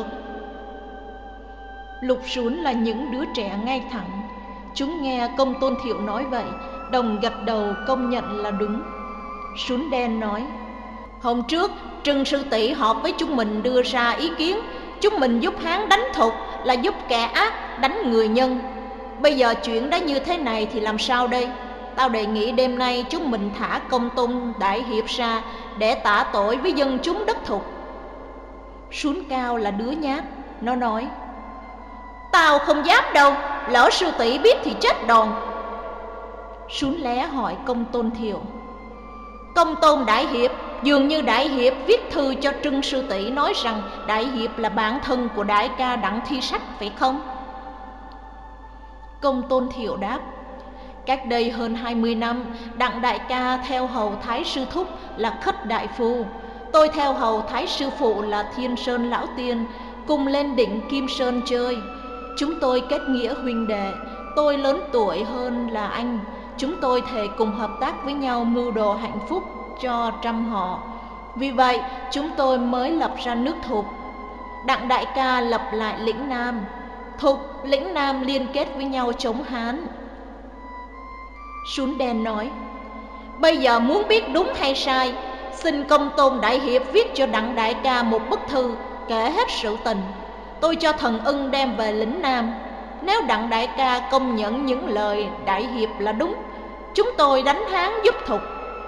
Lục Sún là những đứa trẻ ngay thẳng. Chúng nghe Công Tôn Thiệu nói vậy, đồng gật đầu công nhận là đúng. Sún Đen nói: Hôm trước Trừng sư tỷ họp với chúng mình đưa ra ý kiến, chúng mình giúp Hán đánh Thục là giúp kẻ ác đánh người nhân. Bây giờ chuyện đã như thế này thì làm sao đây? Tao đề nghị đêm nay chúng mình thả Công Tôn đại hiệp ra để tả tội với dân chúng đất Thục. Sún Cao là đứa nhát, nó nói: Tao không dám đâu, lỡ sư tỷ biết thì chết đòn. Sún Lé hỏi Công Tôn Thiệu: Công Tôn đại hiệp, dường như đại hiệp viết thư cho Trưng sư tỷ nói rằng đại hiệp là bạn thân của đại ca Đặng Thi Sách, phải không? Công Tôn Thiệu đáp: Cách đây hơn hai mươi năm, Đặng đại ca theo hầu Thái sư thúc là Khất đại phu. Tôi theo hầu Thái sư phụ là Thiên Sơn lão tiên, cùng lên đỉnh Kim Sơn chơi. Chúng tôi kết nghĩa huynh đệ, tôi lớn tuổi hơn là anh. Chúng tôi thề cùng hợp tác với nhau mưu đồ hạnh phúc cho trăm họ. Vì vậy chúng tôi mới lập ra nước Thục. Đặng đại ca lập lại lĩnh Nam. Thục, lĩnh Nam liên kết với nhau chống Hán. Sún Đen nói: Bây giờ muốn biết đúng hay sai, xin Công Tôn đại hiệp viết cho Đặng đại ca một bức thư kể hết sự tình. Tôi cho thần ưng đem về lĩnh Nam. Nếu Đặng đại ca công nhận những lời đại hiệp là đúng, chúng tôi đánh Hán giúp Thục.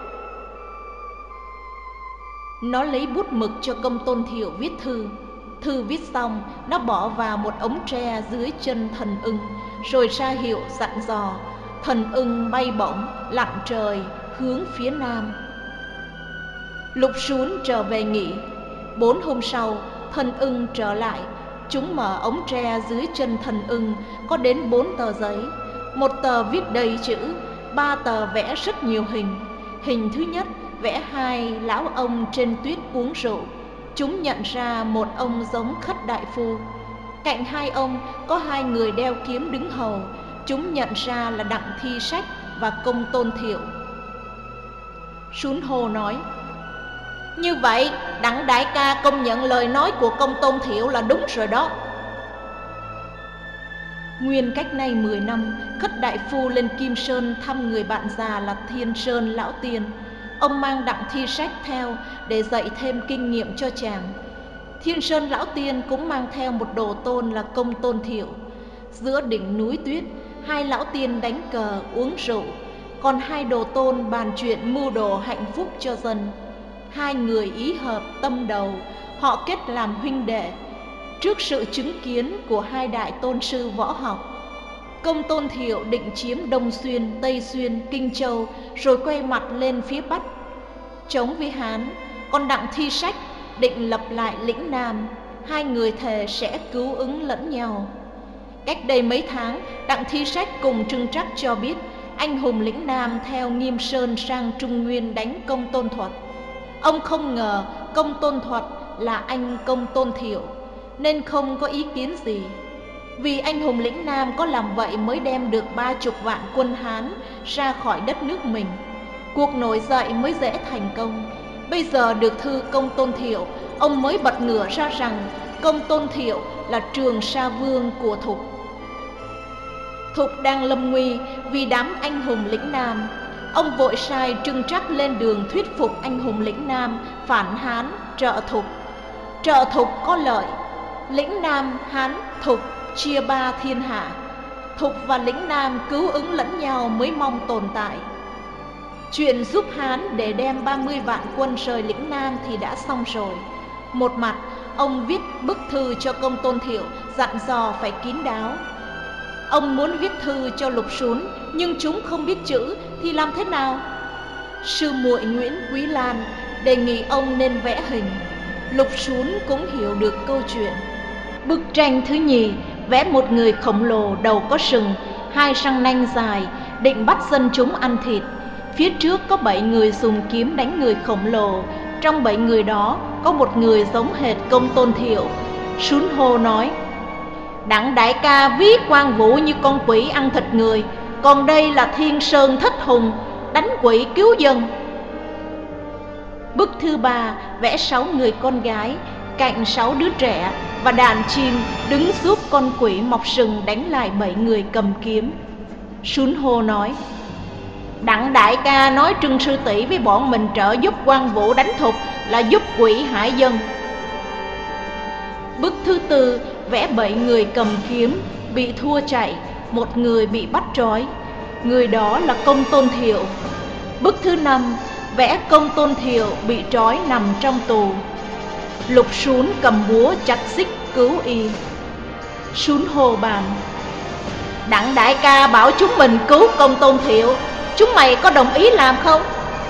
Nó lấy bút mực cho Công Tôn Thiệu viết thư. Thư viết xong, nó bỏ vào một ống tre dưới chân thần ưng, rồi ra hiệu dặn dò. Thần ưng bay bổng, lặn trời, hướng phía nam. Lục Sún trở về nghỉ. Bốn hôm sau, Thần Ưng trở lại. Chúng mở ống tre dưới chân Thần Ưng có đến bốn tờ giấy. Một tờ viết đầy chữ, ba tờ vẽ rất nhiều hình. Hình thứ nhất vẽ hai lão ông trên tuyết uống rượu. Chúng nhận ra một ông giống Khất đại phu. Cạnh hai ông có hai người đeo kiếm đứng hầu. Chúng nhận ra là Đặng Thi Sách và Công Tôn Thiệu. Sún Hô nói: như vậy Đặng đại ca công nhận lời nói của Công Tôn Thiệu là đúng rồi đó. Nguyên cách nay mười năm, Khất đại phu lên Kim Sơn thăm người bạn già là Thiên Sơn lão tiên. Ông mang Đặng Thi Sách theo để dạy thêm kinh nghiệm cho chàng. Thiên Sơn lão tiên cũng mang theo một đồ tôn là Công Tôn Thiệu. Giữa đỉnh núi tuyết, hai lão tiên đánh cờ uống rượu, còn hai đồ tôn bàn chuyện mưu đồ hạnh phúc cho dân. Hai người ý hợp tâm đầu, họ kết làm huynh đệ trước sự chứng kiến của hai đại tôn sư võ học. Công Tôn Thiệu định chiếm Đông Xuyên, Tây Xuyên, Kinh Châu, rồi quay mặt lên phía Bắc chống với Hán. Còn Đặng Thi Sách định lập lại lĩnh Nam. Hai người thề sẽ cứu ứng lẫn nhau. Cách đây mấy tháng, Đặng Thi Sách cùng Trưng Trắc cho biết anh hùng lĩnh Nam theo Nghiêm Sơn sang Trung Nguyên đánh Công Tôn Thuật. Ông không ngờ Công Tôn Thuật là anh Công Tôn Thiệu, nên không có ý kiến gì. Vì anh hùng lĩnh Nam có làm vậy mới đem được ba chục vạn quân Hán ra khỏi đất nước mình. Cuộc nổi dậy mới dễ thành công. Bây giờ được thư Công Tôn Thiệu, ông mới bật ngửa ra rằng Công Tôn Thiệu là Trường Sa Vương của Thục. Thục đang lâm nguy vì đám anh hùng lĩnh Nam. Ông vội sai Trưng Trắc lên đường thuyết phục anh hùng lĩnh Nam phản Hán trợ Thục. Trợ Thục có lợi, lĩnh Nam, Hán, Thục chia ba thiên hạ. Thục và lĩnh Nam cứu ứng lẫn nhau mới mong tồn tại. Chuyện giúp Hán để đem ba mươi vạn quân rời lĩnh Nam thì đã xong rồi. Một mặt, ông viết bức thư cho Công Tôn Thiệu dặn dò phải kín đáo. Ông muốn viết thư cho Lục Sún, nhưng chúng không biết chữ thì làm thế nào? Sư muội Nguyễn Quý Lan đề nghị ông nên vẽ hình. Lục Sún cũng hiểu được câu chuyện. Bức tranh thứ nhì vẽ một người khổng lồ đầu có sừng, hai răng nanh dài, định bắt dân chúng ăn thịt. Phía trước có bảy người dùng kiếm đánh người khổng lồ. Trong bảy người đó có một người giống hệt Công Tôn Thiệu. Sún Hô nói: Đặng đại ca ví Quan Vũ như con quỷ ăn thịt người, còn đây là Thiên Sơn Thích Hùng, đánh quỷ cứu dân. Bức thứ ba vẽ sáu người con gái, cạnh sáu đứa trẻ và đàn chim đứng giúp con quỷ mọc sừng đánh lại bảy người cầm kiếm. Sún Hô nói: Đặng đại ca nói Trưng sư tỷ với bọn mình trợ giúp Quan Vũ đánh Thục là giúp quỷ hại dân. Bức thứ tư vẽ bảy người cầm kiếm bị thua chạy, một người bị bắt trói, người đó là Công Tôn Thiệu. Bức thứ năm vẽ Công Tôn Thiệu bị trói nằm trong tù. Lục Sún cầm búa chặt xích cứu y. Sún Hô bàn: Đặng đại ca bảo chúng mình cứu Công Tôn Thiệu, chúng mày có đồng ý làm không?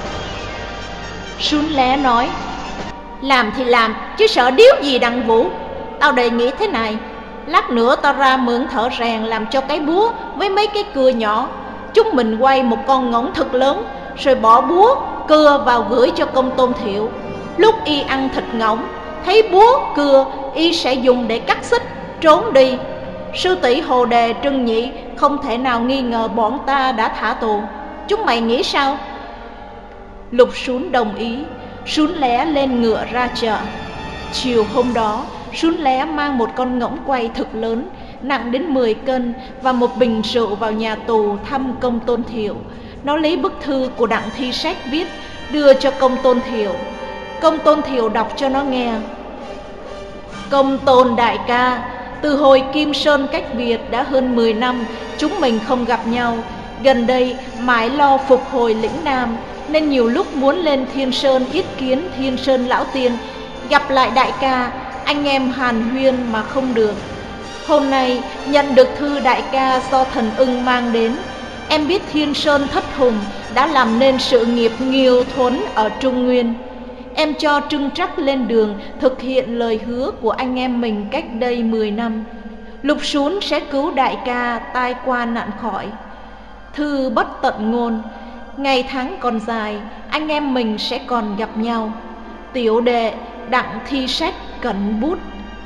Sún Lé nói: Làm thì làm, chứ sợ điếu gì Đặng Vũ. Tao đề nghị thế này, lát nữa tao ra mượn thợ rèn làm cho cái búa với mấy cái cưa nhỏ. Chúng mình quay một con ngỗng thật lớn, rồi bỏ búa, cưa vào gửi cho Công Tôn Thiệu. Lúc y ăn thịt ngỗng, thấy búa, cưa, y sẽ dùng để cắt xích, trốn đi. Sư tỷ Hồ Đề, Trưng Nhị không thể nào nghi ngờ bọn ta đã thả tù. Chúng mày nghĩ sao? Lục Sún đồng ý. Sún Lé lên ngựa ra chợ. Chiều hôm đó, Sún Lé mang một con ngỗng quay thực lớn, nặng đến mười cân, và một bình rượu vào nhà tù thăm Công Tôn Thiệu. Nó lấy bức thư của Đặng Thi Sách viết đưa cho Công Tôn Thiệu. Công Tôn Thiệu đọc cho nó nghe: Công Tôn đại ca, từ hồi Kim Sơn cách biệt đã hơn mười năm, chúng mình không gặp nhau. Gần đây mãi lo phục hồi lĩnh Nam, nên nhiều lúc muốn lên Thiên Sơn yết kiến Thiên Sơn lão tiên, gặp lại đại ca, anh em hàn huyên mà không được. Hôm nay nhận được thư đại ca do Thần Ưng mang đến, Em biết Thiên Sơn Thất Hùng đã làm nên sự nghiệp Nghiêu Thuấn ở Trung Nguyên. Em cho Trưng Trắc lên đường thực hiện lời hứa của anh em mình cách đây mười năm. Lục Sún sẽ cứu đại ca tai qua nạn khỏi. Thư bất tận ngôn, ngày tháng còn dài, anh em mình sẽ còn gặp nhau. Tiểu đệ Đặng Thi Sách cẩn bút.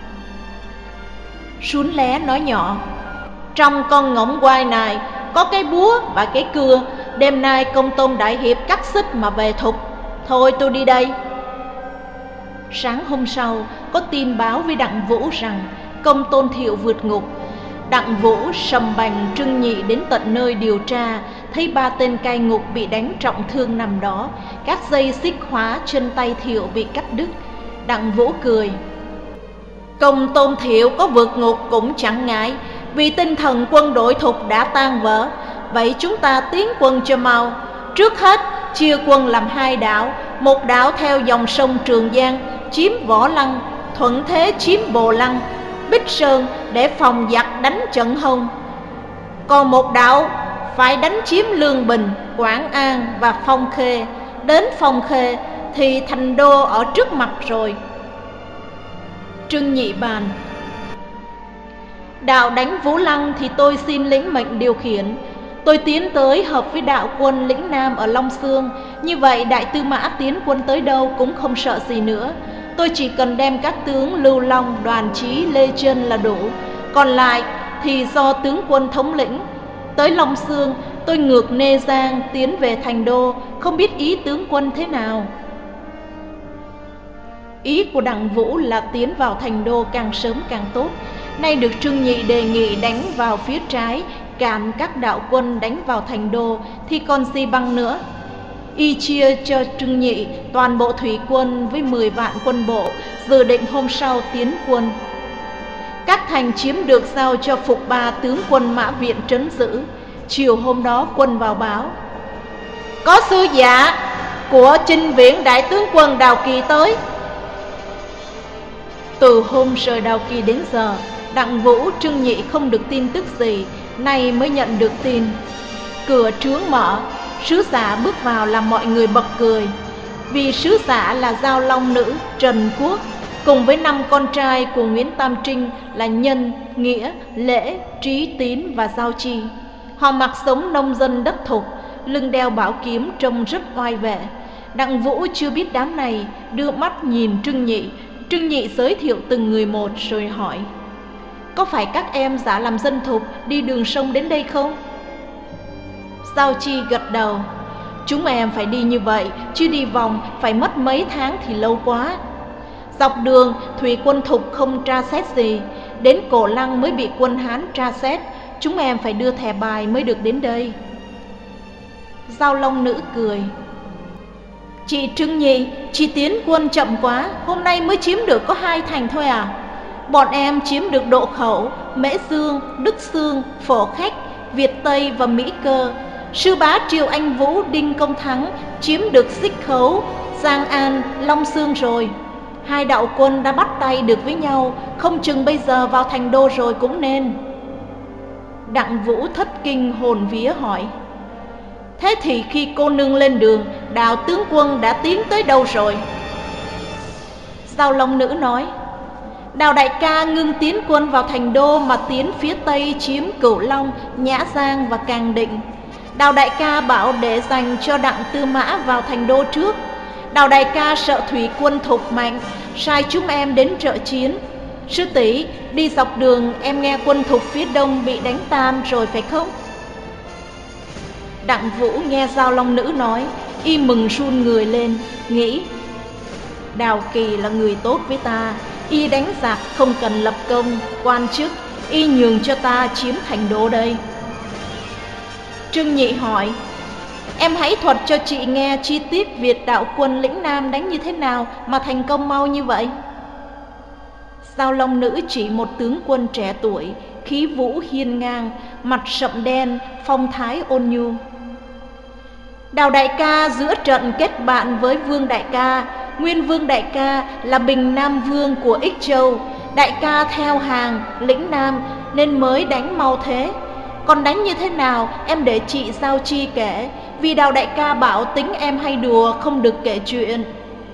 Sún lé nói nhỏ: trong con ngỗng quai này có cái búa và cái cưa, đêm nay Công Tôn đại hiệp cắt xích mà về thục. Thôi tôi đi đây. Sáng hôm sau có tin báo với Đặng Vũ rằng Công Tôn Thiệu vượt ngục. Đặng Vũ sầm bành Trưng Nhị đến tận nơi điều tra, thấy ba tên cai ngục bị đánh trọng thương nằm đó, các dây xích khóa chân tay Thiệu bị cắt đứt. Đặng Vũ cười: Công Tôn Thiệu có vượt ngục cũng chẳng ngại, vì tinh thần quân đội thục đã tan vỡ. Vậy chúng ta tiến quân cho mau. Trước hết chia quân làm hai đảo, một đảo theo dòng sông Trường Giang chiếm Võ Lăng, thuận thế chiếm Bồ Lăng, Bích Sơn để phòng giặc đánh trận Hồng. Còn một đảo phải đánh chiếm Lương Bình, Quảng An và Phong Khê. Đến Phong Khê thì thành đô ở trước mặt rồi. Trưng Nhị bàn: đạo đánh Vũ Lăng thì tôi xin lĩnh mệnh điều khiển. Tôi tiến tới hợp với đạo quân lĩnh Nam ở Long Xương. Như vậy đại tư mã tiến quân tới đâu cũng không sợ gì nữa. Tôi chỉ cần đem các tướng Lưu Long, Đoàn Chí, Lê Chân là đủ. Còn lại thì do tướng quân thống lĩnh. Tới Long Xương tôi ngược Nê Giang tiến về thành đô, không biết ý tướng quân thế nào. Ý của Đặng Vũ là tiến vào thành đô càng sớm càng tốt. Nay được Trưng Nhị đề nghị đánh vào phía trái, cản các đạo quân đánh vào thành đô thì còn gì bằng nữa. Y chia cho Trưng Nhị toàn bộ thủy quân với mười vạn quân bộ, dự định hôm sau tiến quân. Các thành chiếm được giao cho Phục Ba tướng quân Mã Viện trấn giữ. Chiều hôm đó quân vào báo: có sứ giả của Chinh Viễn đại tướng quân Đào Kỳ tới. Từ hôm rời Đào Kỳ đến giờ, Đặng Vũ, Trưng Nhị không được tin tức gì, nay mới nhận được tin. Cửa trướng mở, sứ giả bước vào làm mọi người bật cười. Vì sứ giả là Giao Long nữ Trần Quốc, cùng với năm con trai của Nguyễn Tam Trinh là Nhân, Nghĩa, Lễ, Trí Tín và Giao Chi. Họ mặc giống nông dân đất thục, lưng đeo bảo kiếm trông rất oai vệ. Đặng Vũ chưa biết đám này, đưa mắt nhìn Trưng Nhị. Trưng Nhị giới thiệu từng người một rồi hỏi: có phải các em giả làm dân thục đi đường sông đến đây không? Giao Chi gật đầu: chúng em phải đi như vậy, chứ đi vòng phải mất mấy tháng thì lâu quá. Dọc đường thủy quân thục không tra xét gì, đến Cổ Lăng mới bị quân Hán tra xét. Chúng em phải đưa thẻ bài mới được đến đây. Giao Long nữ cười: chị Trưng Nhị, chị tiến quân chậm quá, hôm nay mới chiếm được có hai thành thôi à? Bọn em chiếm được Độ Khẩu, Mễ Dương, Đức Xương, Phổ Khách, Việt Tây và Mỹ Cơ. Sư bá Triều Anh Vũ, Đinh Công Thắng chiếm được Xích Khấu, Giang An, Long Xương rồi. Hai đạo quân đã bắt tay được với nhau, không chừng bây giờ vào thành đô rồi cũng nên. Đặng Vũ thất kinh hồn vía hỏi: thế thì khi cô nương lên đường, Đào tướng quân đã tiến tới đâu rồi? Giao Long nữ nói: Đào đại ca ngưng tiến quân vào thành đô mà tiến phía tây chiếm Cửu Long, Nhã Giang và Càng Định. Đào đại ca bảo để dành cho Đặng tư mã vào thành đô trước. Đào đại ca sợ thủy quân thục mạnh, sai chúng em đến trợ chiến. Sư tỷ, đi dọc đường em nghe quân thục phía đông bị đánh tan rồi phải không? Đặng Vũ nghe Giao Long nữ nói, y mừng run người lên, nghĩ: Đào Kỳ là người tốt với ta, y đánh giặc không cần lập công, quan chức, y nhường cho ta chiếm thành đô đây. Trưng Nhị hỏi: em hãy thuật cho chị nghe chi tiết Việt đạo quân lĩnh Nam đánh như thế nào mà thành công mau như vậy. Giao Long nữ chỉ một tướng quân trẻ tuổi, khí vũ hiên ngang, mặt sậm đen, phong thái ôn nhu. Đào đại ca giữa trận kết bạn với Vương đại ca. Nguyên Vương đại ca là Bình Nam Vương của Ích Châu. Đại ca theo hàng lĩnh Nam nên mới đánh mau thế. Còn đánh như thế nào em để chị Giao Chi kể, vì Đào đại ca bảo tính em hay đùa, không được kể chuyện.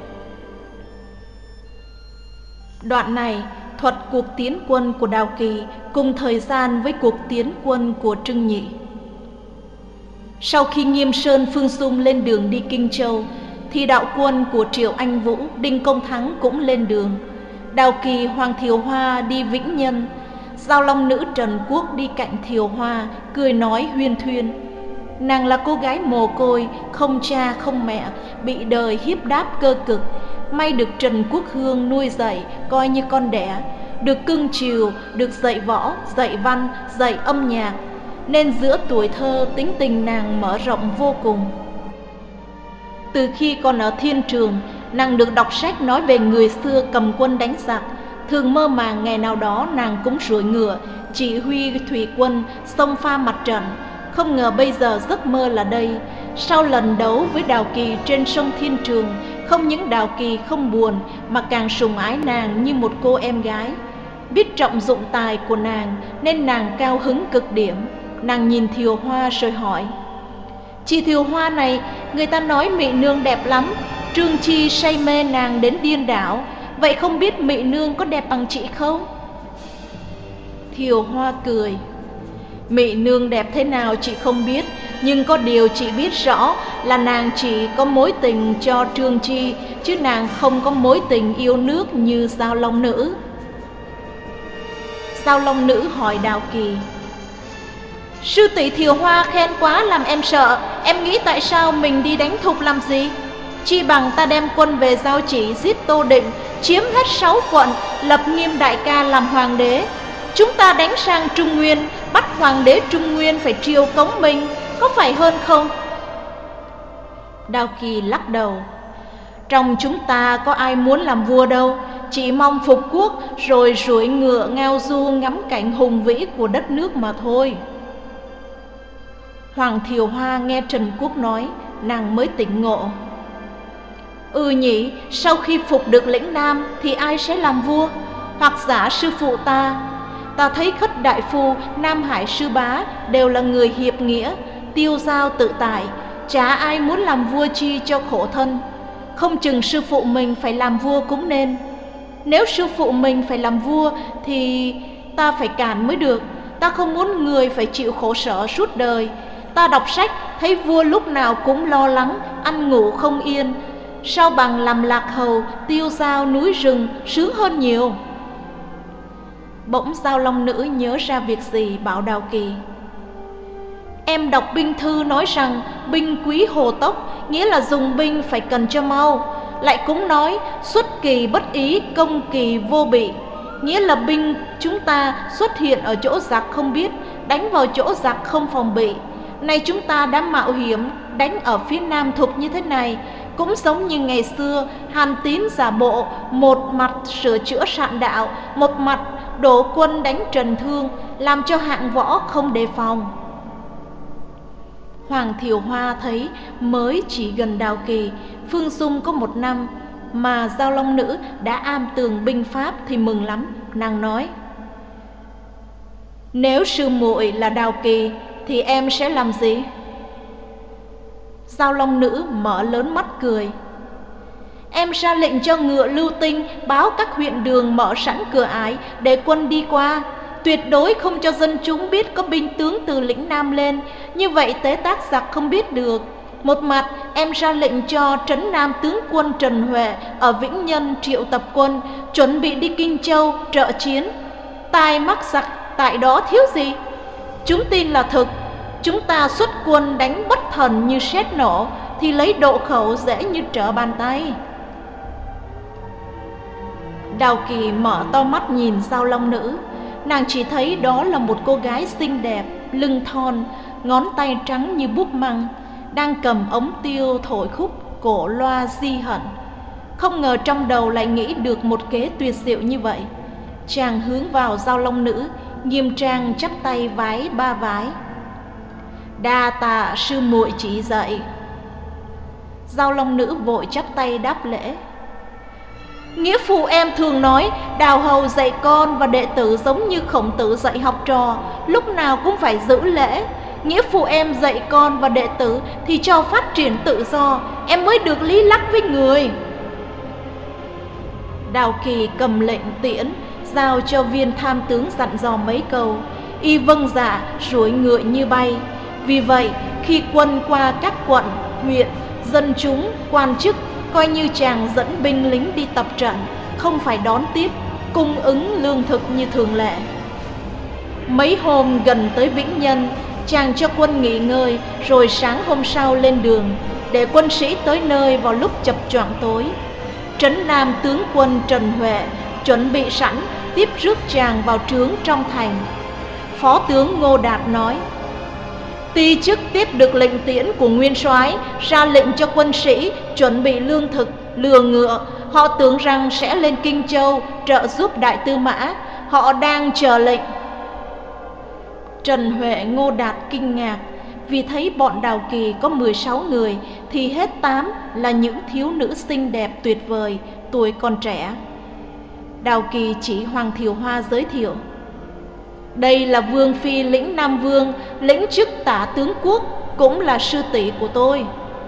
Đoạn này thuật cuộc tiến quân của Đào Kỳ cùng thời gian với cuộc tiến quân của Trưng Nhị. Sau khi Nghiêm Sơn Phương Dung lên đường đi Kinh Châu, thì đạo quân của Triệu Anh Vũ, Đinh Công Thắng cũng lên đường. Đào Kỳ, Hoàng Thiều Hoa đi Vĩnh Nhân, Giao Long Nữ Trần Quốc đi cạnh Thiều Hoa, cười nói huyên thuyên. Nàng là cô gái mồ côi, không cha không mẹ, bị đời hiếp đáp cơ cực, may được Trần Quốc Hương nuôi dạy coi như con đẻ, được cưng chiều, được dạy võ, dạy văn, dạy âm nhạc, nên giữa tuổi thơ tính tình nàng mở rộng vô cùng. Từ khi còn ở Thiên Trường, nàng được đọc sách nói về người xưa cầm quân đánh giặc, thường mơ màng ngày nào đó nàng cũng rủi ngựa chỉ huy thủy quân xông pha mặt trận. Không ngờ bây giờ giấc mơ là đây. Sau lần đấu với Đào Kỳ trên sông Thiên Trường, không những Đào Kỳ không buồn mà càng sủng ái nàng như một cô em gái. Biết trọng dụng tài của nàng nên nàng cao hứng cực điểm. Nàng nhìn Thiều Hoa rồi hỏi: chị Thiều Hoa này, người ta nói Mị Nương đẹp lắm, Trương Chi say mê nàng đến điên đảo, vậy không biết Mị Nương có đẹp bằng chị không? Thiều Hoa cười: Mị Nương đẹp thế nào chị không biết, nhưng có điều chị biết rõ là nàng chỉ có mối tình cho Trương Chi, chứ nàng không có mối tình yêu nước như Giao Long Nữ. Giao Long Nữ hỏi Đào Kỳ: sư tỷ Thiều Hoa khen quá làm em sợ, em nghĩ tại sao mình đi đánh Thục làm gì? Chi bằng ta đem quân về Giao Chỉ giết Tô Định, chiếm hết sáu quận, lập Nghiêm đại ca làm hoàng đế. Chúng ta đánh sang Trung Nguyên, bắt hoàng đế Trung Nguyên phải triều cống mình, có phải hơn không? Đào Kỳ lắc đầu: trong chúng ta có ai muốn làm vua đâu, chỉ mong phục quốc rồi rủi ngựa ngao du ngắm cảnh hùng vĩ của đất nước mà thôi. Hoàng Thiều Hoa nghe Trần Quốc nói, nàng mới tỉnh ngộ. Ừ nhỉ, sau khi phục được lĩnh Nam thì ai sẽ làm vua? Hoặc giả sư phụ ta. Ta thấy Khất Đại Phu, Nam Hải Sư Bá đều là người hiệp nghĩa, tiêu dao tự tại, chả ai muốn làm vua chi cho khổ thân. Không chừng sư phụ mình phải làm vua cũng nên. Nếu sư phụ mình phải làm vua thì ta phải cản mới được. Ta không muốn người phải chịu khổ sở suốt đời. Ta đọc sách thấy vua lúc nào cũng lo lắng, ăn ngủ không yên. Sao bằng làm lạc hầu, tiêu dao núi rừng sướng hơn nhiều. Bỗng Giao Long Nữ nhớ ra việc gì, bảo Đào Kỳ: em đọc binh thư nói rằng binh quý hồ tốc, nghĩa là dùng binh phải cần cho mau. Lại cũng nói xuất kỳ bất ý, công kỳ vô bị, nghĩa là binh chúng ta xuất hiện ở chỗ giặc không biết, đánh vào chỗ giặc không phòng bị. Nay chúng ta đã mạo hiểm đánh ở phía Nam Thục như thế này, cũng giống như ngày xưa Hàn Tín giả bộ, một mặt sửa chữa sạn đạo, một mặt đổ quân đánh Trần Thương, làm cho hạng võ không đề phòng. Hoàng Thiều Hoa thấy mới chỉ gần Đào Kỳ, Phương Dung có một năm mà Giao Long Nữ đã am tường binh pháp thì mừng lắm. Nàng nói: nếu sư muội là Đào Kỳ thì em sẽ làm gì? Giao Long Nữ mở lớn mắt cười: em ra lệnh cho ngựa lưu tinh báo các huyện đường mở sẵn cửa ải để quân đi qua, tuyệt đối không cho dân chúng biết có binh tướng từ lĩnh Nam lên, như vậy tế tác giặc không biết được. Một mặt em ra lệnh cho trấn Nam tướng quân Trần Huệ ở Vĩnh Nhân triệu tập quân, chuẩn bị đi Kinh Châu trợ chiến. Tai mắc giặc tại đó thiếu gì? Chúng tin là thực. Chúng ta xuất quân đánh bất thần như sét nổ, thì lấy độ khẩu dễ như trở bàn tay. Đào Kỳ mở to mắt nhìn Giao Long Nữ. Nàng chỉ thấy đó là một cô gái xinh đẹp, lưng thon, ngón tay trắng như búp măng, đang cầm ống tiêu thổi khúc cổ loa di hận. Không ngờ trong đầu lại nghĩ được một kế tuyệt diệu như vậy. Chàng hướng vào Giao Long Nữ, nghiêm trang chắp tay vái ba vái: đa tạ sư muội chỉ dạy. Giao Long Nữ vội chắp tay đáp lễ: Nghĩa phụ em thường nói Đào hầu dạy con và đệ tử giống như Khổng Tử dạy học trò, lúc nào cũng phải giữ lễ. Nghĩa phụ em dạy con và đệ tử thì cho phát triển tự do, em mới được lý lắc với người. Đào Kỳ cầm lệnh tiễn, giao cho viên tham tướng dặn dò mấy câu. Y vâng dạ, ruổi ngựa như bay. Vì vậy, khi quân qua các quận, huyện, dân chúng, quan chức coi như chàng dẫn binh lính đi tập trận, không phải đón tiếp, cung ứng lương thực như thường lệ. Mấy hôm gần tới Vĩnh Nhân, chàng cho quân nghỉ ngơi, rồi sáng hôm sau lên đường, để quân sĩ tới nơi vào lúc chập choạng tối. Trấn Nam tướng quân Trần Huệ chuẩn bị sẵn tiếp rước chàng vào trướng trong thành. Phó tướng Ngô Đạt nói: Ti chức tiếp được lệnh tiễn của nguyên soái, ra lệnh cho quân sĩ chuẩn bị lương thực, lừa ngựa. Họ tưởng rằng sẽ lên Kinh Châu trợ giúp Đại Tư Mã, họ đang chờ lệnh. Trần Huệ, Ngô Đạt kinh ngạc, vì thấy bọn Đào Kỳ có mười sáu người thì hết tám là những thiếu nữ xinh đẹp tuyệt vời, tuổi còn trẻ. Đào Kỳ chỉ Hoàng Thiều Hoa giới thiệu: Đây là Vương Phi lĩnh Nam Vương, lĩnh chức tả tướng quốc, cũng là sư tỷ của tôi.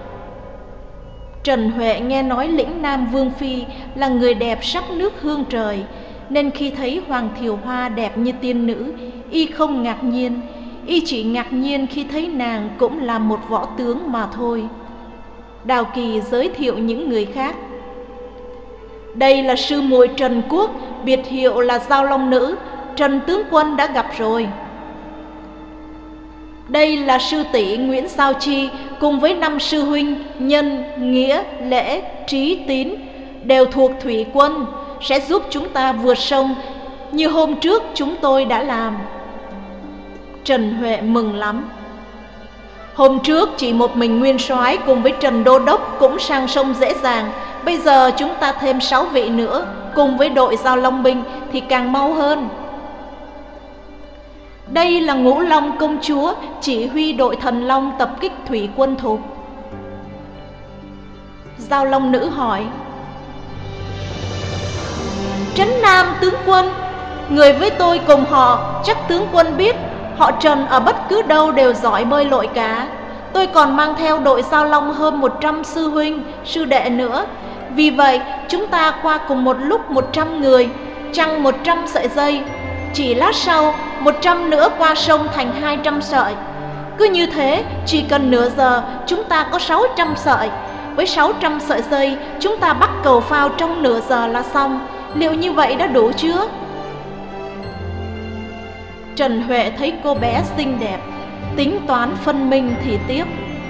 Trần Huệ nghe nói lĩnh Nam Vương Phi là người đẹp sắc nước hương trời, nên khi thấy Hoàng Thiều Hoa đẹp như tiên nữ, y không ngạc nhiên. Y chỉ ngạc nhiên khi thấy nàng cũng là một võ tướng mà thôi. Đào Kỳ giới thiệu những người khác: Đây là sư muội Trần Quốc, biệt hiệu là Giao Long Nữ, Trần tướng quân đã gặp rồi. Đây là sư tỷ Nguyễn Giao Chi, cùng với năm sư huynh Nhân, Nghĩa, Lễ, Trí, Tín, đều thuộc thủy quân, sẽ giúp chúng ta vượt sông như hôm trước chúng tôi đã làm. Trần Huệ mừng lắm. Hôm trước chỉ một mình nguyên soái cùng với Trần Đô Đốc cũng sang sông dễ dàng, bây giờ chúng ta thêm sáu vị nữa cùng với đội Giao Long binh thì càng mau hơn. Đây là Ngũ Long công chúa, chỉ huy đội Thần Long tập kích thủy quân Thục. Giao Long Nữ hỏi: Trấn Nam tướng quân, người với tôi cùng họ, chắc tướng quân biết họ Trần ở bất cứ đâu đều giỏi bơi lội cả. Tôi còn mang theo đội Giao Long hơn một trăm sư huynh, sư đệ nữa. Vì vậy chúng ta qua cùng một lúc một trăm người, chăng một trăm sợi dây. Chỉ lát sau một trăm nữa qua sông thành hai trăm sợi. Cứ như thế chỉ cần nửa giờ chúng ta có sáu trăm sợi. Với sáu trăm sợi dây chúng ta bắt cầu phao trong nửa giờ là xong. Liệu như vậy đã đủ chưa? Trần Huệ thấy cô bé xinh đẹp, tính toán phân minh thì tiếp: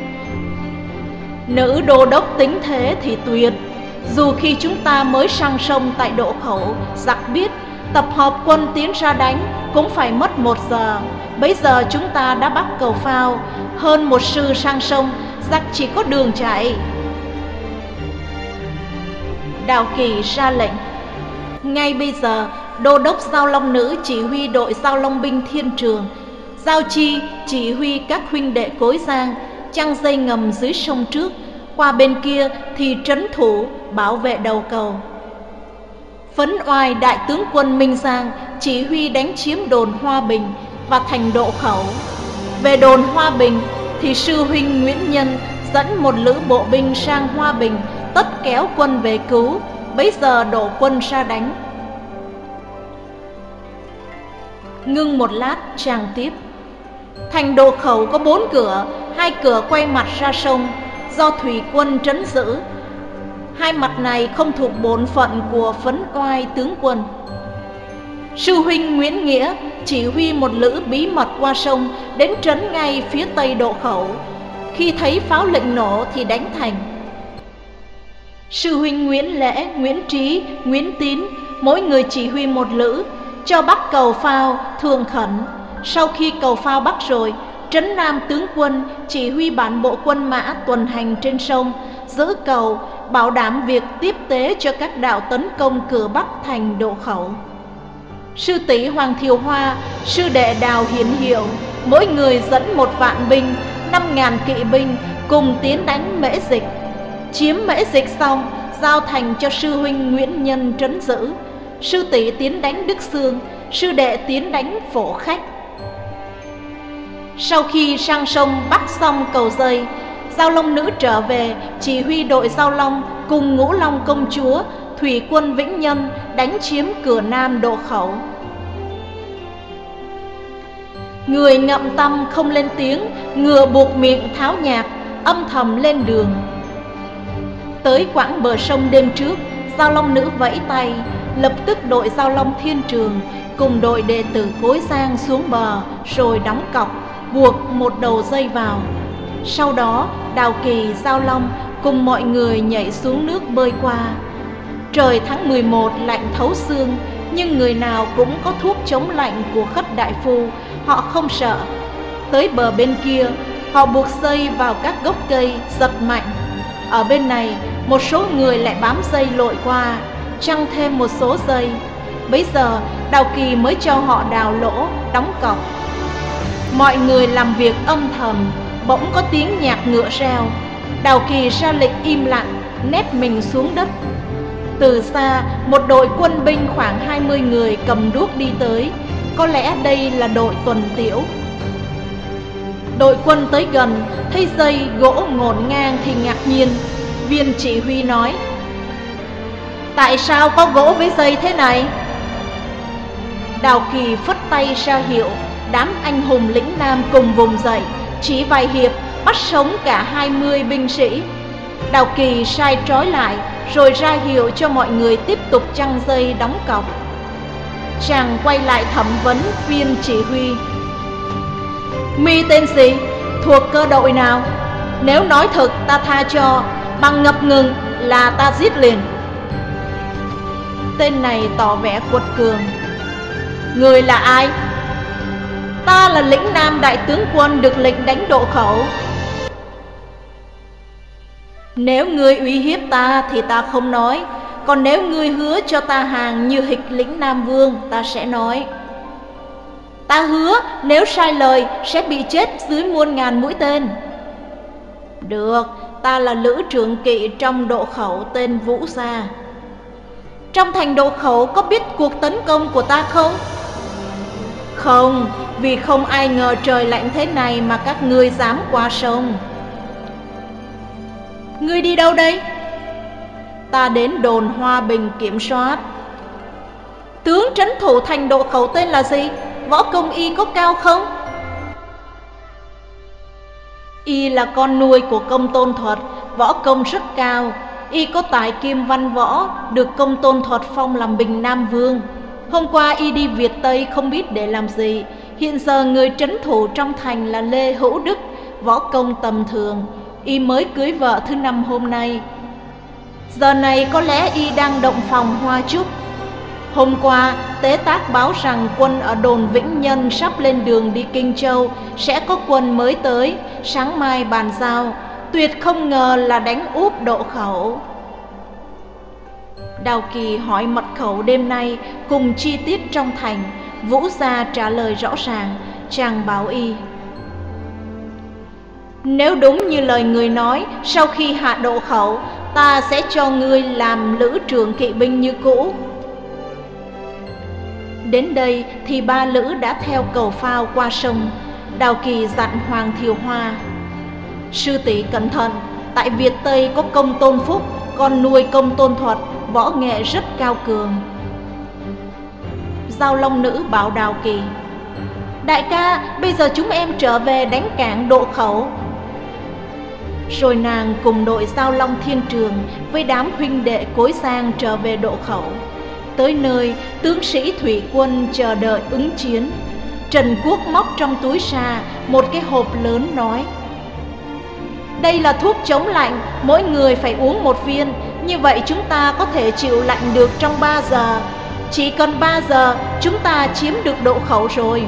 Nữ đô đốc tính thế thì tuyệt. Dù khi chúng ta mới sang sông tại Độ Khẩu, giặc biết tập hợp quân tiến ra đánh cũng phải mất một giờ. Bây giờ chúng ta đã bắt cầu phao, hơn một sư sang sông, giặc chỉ có đường chạy. Đào Kỳ ra lệnh: Ngay bây giờ Đô đốc Giao Long Nữ chỉ huy đội Giao Long binh Thiên Trường, Giao Chi chỉ huy các huynh đệ Cối Giang chăng dây ngầm dưới sông trước, qua bên kia thì trấn thủ bảo vệ đầu cầu. Phấn Oai đại tướng quân Minh Giang chỉ huy đánh chiếm đồn Hoa Bình và thành Độ Khẩu. Về đồn Hoa Bình thì sư huynh Nguyễn Nhân dẫn một lữ bộ binh sang Hoa Bình, tất kéo quân về cứu. Bấy giờ đổ quân ra đánh. Ngưng một lát chàng tiếp: Thành Độ Khẩu có bốn cửa, hai cửa quay mặt ra sông, do thủy quân trấn giữ. Hai mặt này không thuộc bổn phận của Phấn Oai tướng quân. Sư huynh Nguyễn Nghĩa chỉ huy một lữ bí mật qua sông, đến trấn ngay phía tây Độ Khẩu. Khi thấy pháo lệnh nổ thì đánh thành. Sư huynh Nguyễn Lễ, Nguyễn Trí, Nguyễn Tín mỗi người chỉ huy một lữ, cho bắt cầu phao thường khẩn. Sau khi cầu phao bắt rồi, Trấn Nam tướng quân chỉ huy bản bộ quân mã tuần hành trên sông, giữ cầu, bảo đảm việc tiếp tế cho các đạo tấn công cửa Bắc thành Độ Khẩu. Sư tỷ Hoàng Thiều Hoa, sư đệ Đào Hiển Hiệu, mỗi người dẫn một vạn binh, năm ngàn kỵ binh cùng tiến đánh Mễ Dịch. Chiếm Mễ Dịch xong, giao thành cho sư huynh Nguyễn Nhân trấn giữ. Sư tỷ tiến đánh Đức Xương, sư đệ tiến đánh Phổ Khách. Sau khi sang sông bắt xong cầu Dây, Giao Long Nữ trở về chỉ huy đội Giao Long cùng Ngũ Long công chúa thủy quân Vĩnh Nhân đánh chiếm cửa Nam Độ Khẩu. Người ngậm tâm không lên tiếng, ngựa buộc miệng tháo nhạc, âm thầm lên đường. Tới quãng bờ sông đêm trước, Giao Long Nữ vẫy tay, lập tức đội Giao Long Thiên Trường cùng đội đệ tử Cối Giang xuống bờ, rồi đóng cọc, buộc một đầu dây vào. Sau đó Đào Kỳ, Giao Long cùng mọi người nhảy xuống nước bơi qua. Trời tháng mười một lạnh thấu xương, nhưng người nào cũng có thuốc chống lạnh của Khất Đại Phu, họ không sợ. Tới bờ bên kia, họ buộc dây vào các gốc cây, giật mạnh. Ở bên này, một số người lại bám dây lội qua, trăng thêm một số dây. Bấy giờ Đào Kỳ mới cho họ đào lỗ, đóng cọc. Mọi người làm việc âm thầm, bỗng có tiếng nhạc ngựa reo. Đào Kỳ ra lệnh im lặng, nép mình xuống đất. Từ xa, một đội quân binh khoảng hai mươi người cầm đuốc đi tới. Có lẽ đây là đội tuần tiễu. Đội quân tới gần, thấy dây gỗ ngổn ngang thì ngạc nhiên. Viên chỉ huy nói: tại sao có gỗ với dây thế này? Đào Kỳ phất tay ra hiệu, đám anh hùng lĩnh Nam cùng vùng dậy, chỉ vài hiệp bắt sống cả hai mươi binh sĩ. Đào Kỳ sai trói lại, rồi ra hiệu cho mọi người tiếp tục chăng dây đóng cọc. Chàng quay lại thẩm vấn viên chỉ huy: mi tên gì, thuộc cơ đội nào? Nếu nói thật ta tha cho, bằng ngập ngừng là ta giết liền. Tên này tỏ vẻ quật cường: người là ai? Ta là lĩnh Nam đại tướng quân được lệnh đánh Độ Khẩu. Nếu ngươi uy hiếp ta thì ta không nói, còn nếu ngươi hứa cho ta hàng như hịch lĩnh Nam Vương, ta sẽ nói. Ta hứa nếu sai lời sẽ bị chết dưới muôn ngàn mũi tên. Được, ta là lữ trưởng kỵ trong Độ Khẩu tên Vũ Gia. Trong thành Độ Khẩu có biết cuộc tấn công của ta không? Không, vì không ai ngờ trời lạnh thế này mà các ngươi dám qua sông. Ngươi đi đâu đây? Ta đến đồn Hoa Bình kiểm soát. Tướng trấn thủ thành Độ Khẩu tên là gì? Võ công y có cao không? Y là con nuôi của Công Tôn Thuật, võ công rất cao. Y có tài kim văn võ, được Công Tôn Thuật phong làm Bình Nam Vương. Hôm qua y đi Việt Tây không biết để làm gì. Hiện giờ người trấn thủ trong thành là Lê Hữu Đức, võ công tầm thường. Y mới cưới vợ thứ năm hôm nay. Giờ này có lẽ y đang động phòng Hoa Trúc. Hôm qua Tế Tác báo rằng quân ở đồn Vĩnh Nhân sắp lên đường đi Kinh Châu, sẽ có quân mới tới, sáng mai bàn giao. Tuyệt không ngờ là đánh úp Độ Khẩu. Đào Kỳ hỏi mật khẩu đêm nay cùng chi tiết trong thành. Vũ Gia trả lời rõ ràng. Chàng bảo y: nếu đúng như lời người nói, sau khi hạ Độ Khẩu, ta sẽ cho ngươi làm lữ trưởng kỵ binh như cũ. Đến đây thì ba lữ đã theo cầu phao qua sông. Đào Kỳ dặn Hoàng Thiều Hoa: sư tỷ cẩn thận, tại Việt Tây có Công Tôn Phúc, con nuôi Công Tôn Thuật, võ nghệ rất cao cường. Giao Long Nữ bảo Đào Kỳ: đại ca, bây giờ chúng em trở về đánh cảng Độ Khẩu. Rồi nàng cùng đội Giao Long Thiên Trường với đám huynh đệ Cối Giang trở về Độ Khẩu. Tới nơi, tướng sĩ thủy quân chờ đợi ứng chiến. Trần Quốc móc trong túi ra một cái hộp lớn nói: đây là thuốc chống lạnh, mỗi người phải uống một viên. Như vậy chúng ta có thể chịu lạnh được trong ba giờ. Chỉ cần ba giờ chúng ta chiếm được Độ Khẩu rồi.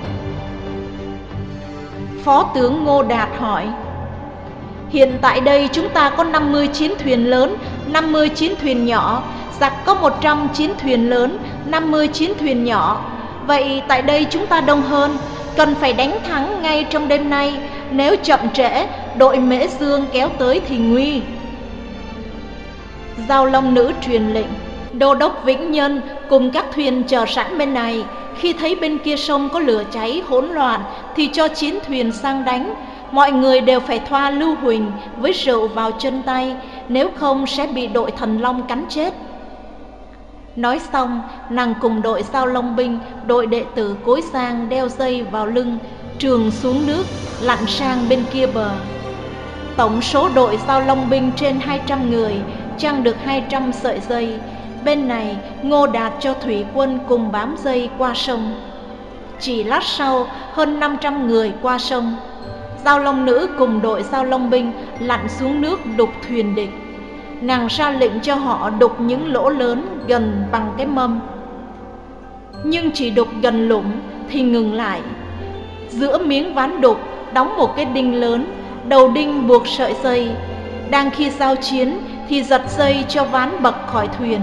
Phó tướng Ngô Đạt hỏi: hiện tại đây chúng ta có năm mươi chiến thuyền lớn, năm mươi chiến thuyền nhỏ. Giặc có một trăm chiến thuyền lớn, năm mươi chiến thuyền nhỏ. Vậy tại đây chúng ta đông hơn, cần phải đánh thắng ngay trong đêm nay. Nếu chậm trễ, đội Mễ Dương kéo tới thì nguy. Giao Long Nữ truyền lệnh. Đô đốc Vĩnh Nhân cùng các thuyền chờ sẵn bên này, khi thấy bên kia sông có lửa cháy hỗn loạn thì cho chiến thuyền sang đánh. Mọi người đều phải thoa lưu huỳnh với rượu vào chân tay, nếu không sẽ bị đội Thần Long cắn chết. Nói xong, nàng cùng đội Giao Long binh, đội đệ tử cối sang đeo dây vào lưng, trường xuống nước, lặn sang bên kia bờ. Tổng số đội Giao Long binh trên hai trăm người, trang được hai trăm sợi dây. Bên này, Ngô Đạt cho thủy quân cùng bám dây qua sông. Chỉ lát sau, hơn năm trăm người qua sông. Giao Long Nữ cùng đội Giao Long binh lặn xuống nước đục thuyền địch. Nàng ra lệnh cho họ đục những lỗ lớn gần bằng cái mâm, nhưng chỉ đục gần lũng thì ngừng lại. Giữa miếng ván đục đóng một cái đinh lớn, đầu đinh buộc sợi dây. Đang khi giao chiến thì giật dây cho ván bật khỏi thuyền.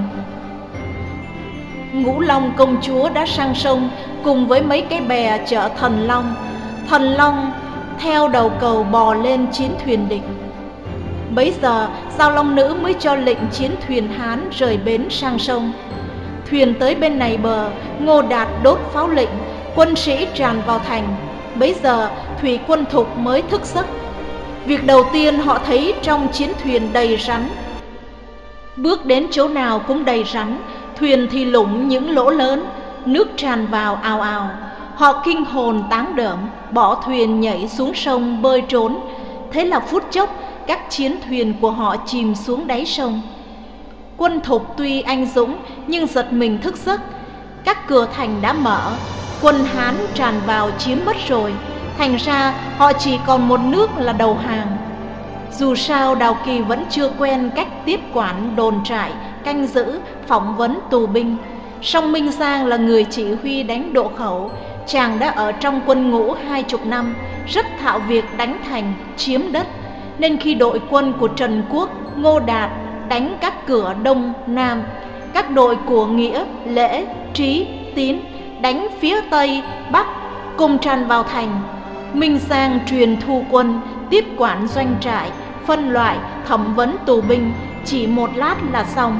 Ngũ Long công chúa đã sang sông cùng với mấy cái bè chở Thần Long. Thần Long theo đầu cầu bò lên chiến thuyền địch. Bấy giờ Giao Long Nữ mới cho lệnh chiến thuyền Hán rời bến sang sông. Thuyền tới bên này bờ, Ngô Đạt đốt pháo lệnh, quân sĩ tràn vào thành. Bấy giờ thủy quân Thục mới thức giấc. Việc đầu tiên họ thấy trong chiến thuyền đầy rắn. Bước đến chỗ nào cũng đầy rắn, thuyền thì lủng những lỗ lớn, nước tràn vào ào ào. Họ kinh hồn táng đởm, bỏ thuyền nhảy xuống sông bơi trốn. Thế là phút chốc các chiến thuyền của họ chìm xuống đáy sông. Quân Thục tuy anh dũng nhưng giật mình thức giấc. Các cửa thành đã mở, quân Hán tràn vào chiếm mất rồi. Thành ra họ chỉ còn một nước là đầu hàng. Dù sao Đào Kỳ vẫn chưa quen cách tiếp quản đồn trại, canh giữ, phỏng vấn tù binh. Song Minh Giang là người chỉ huy đánh Độ Khẩu. Chàng đã ở trong quân ngũ hai chục năm, rất thạo việc đánh thành, chiếm đất. Nên khi đội quân của Trần Quốc, Ngô Đạt đánh các cửa Đông, Nam, các đội của Nghĩa, Lễ, Trí, Tín đánh phía Tây, Bắc cùng tràn vào thành, Minh Giang truyền thu quân, tiếp quản doanh trại, phân loại, thẩm vấn tù binh, chỉ một lát là xong.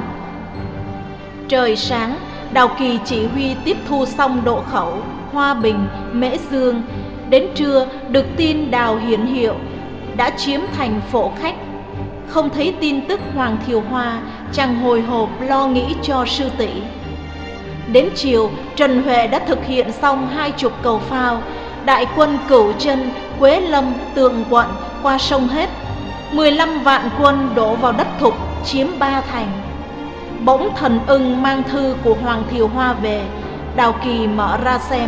Trời sáng, Đào Kỳ chỉ huy tiếp thu xong Độ Khẩu, Hoa Bình, Mễ Dương. Đến trưa được tin Đào Hiển Hiệu đã chiếm thành Phổ Khách. Không thấy tin tức Hoàng Thiều Hoa, chàng hồi hộp lo nghĩ cho sư tỷ. Đến chiều, Trần Huệ đã thực hiện xong hai chục cầu phao. Đại quân Cửu Chân, Quế Lâm, Tường Quận qua sông hết. Mười lăm vạn quân đổ vào đất Thục, chiếm ba thành. Bỗng Thần Ưng mang thư của Hoàng Thiều Hoa về. Đào Kỳ mở ra xem.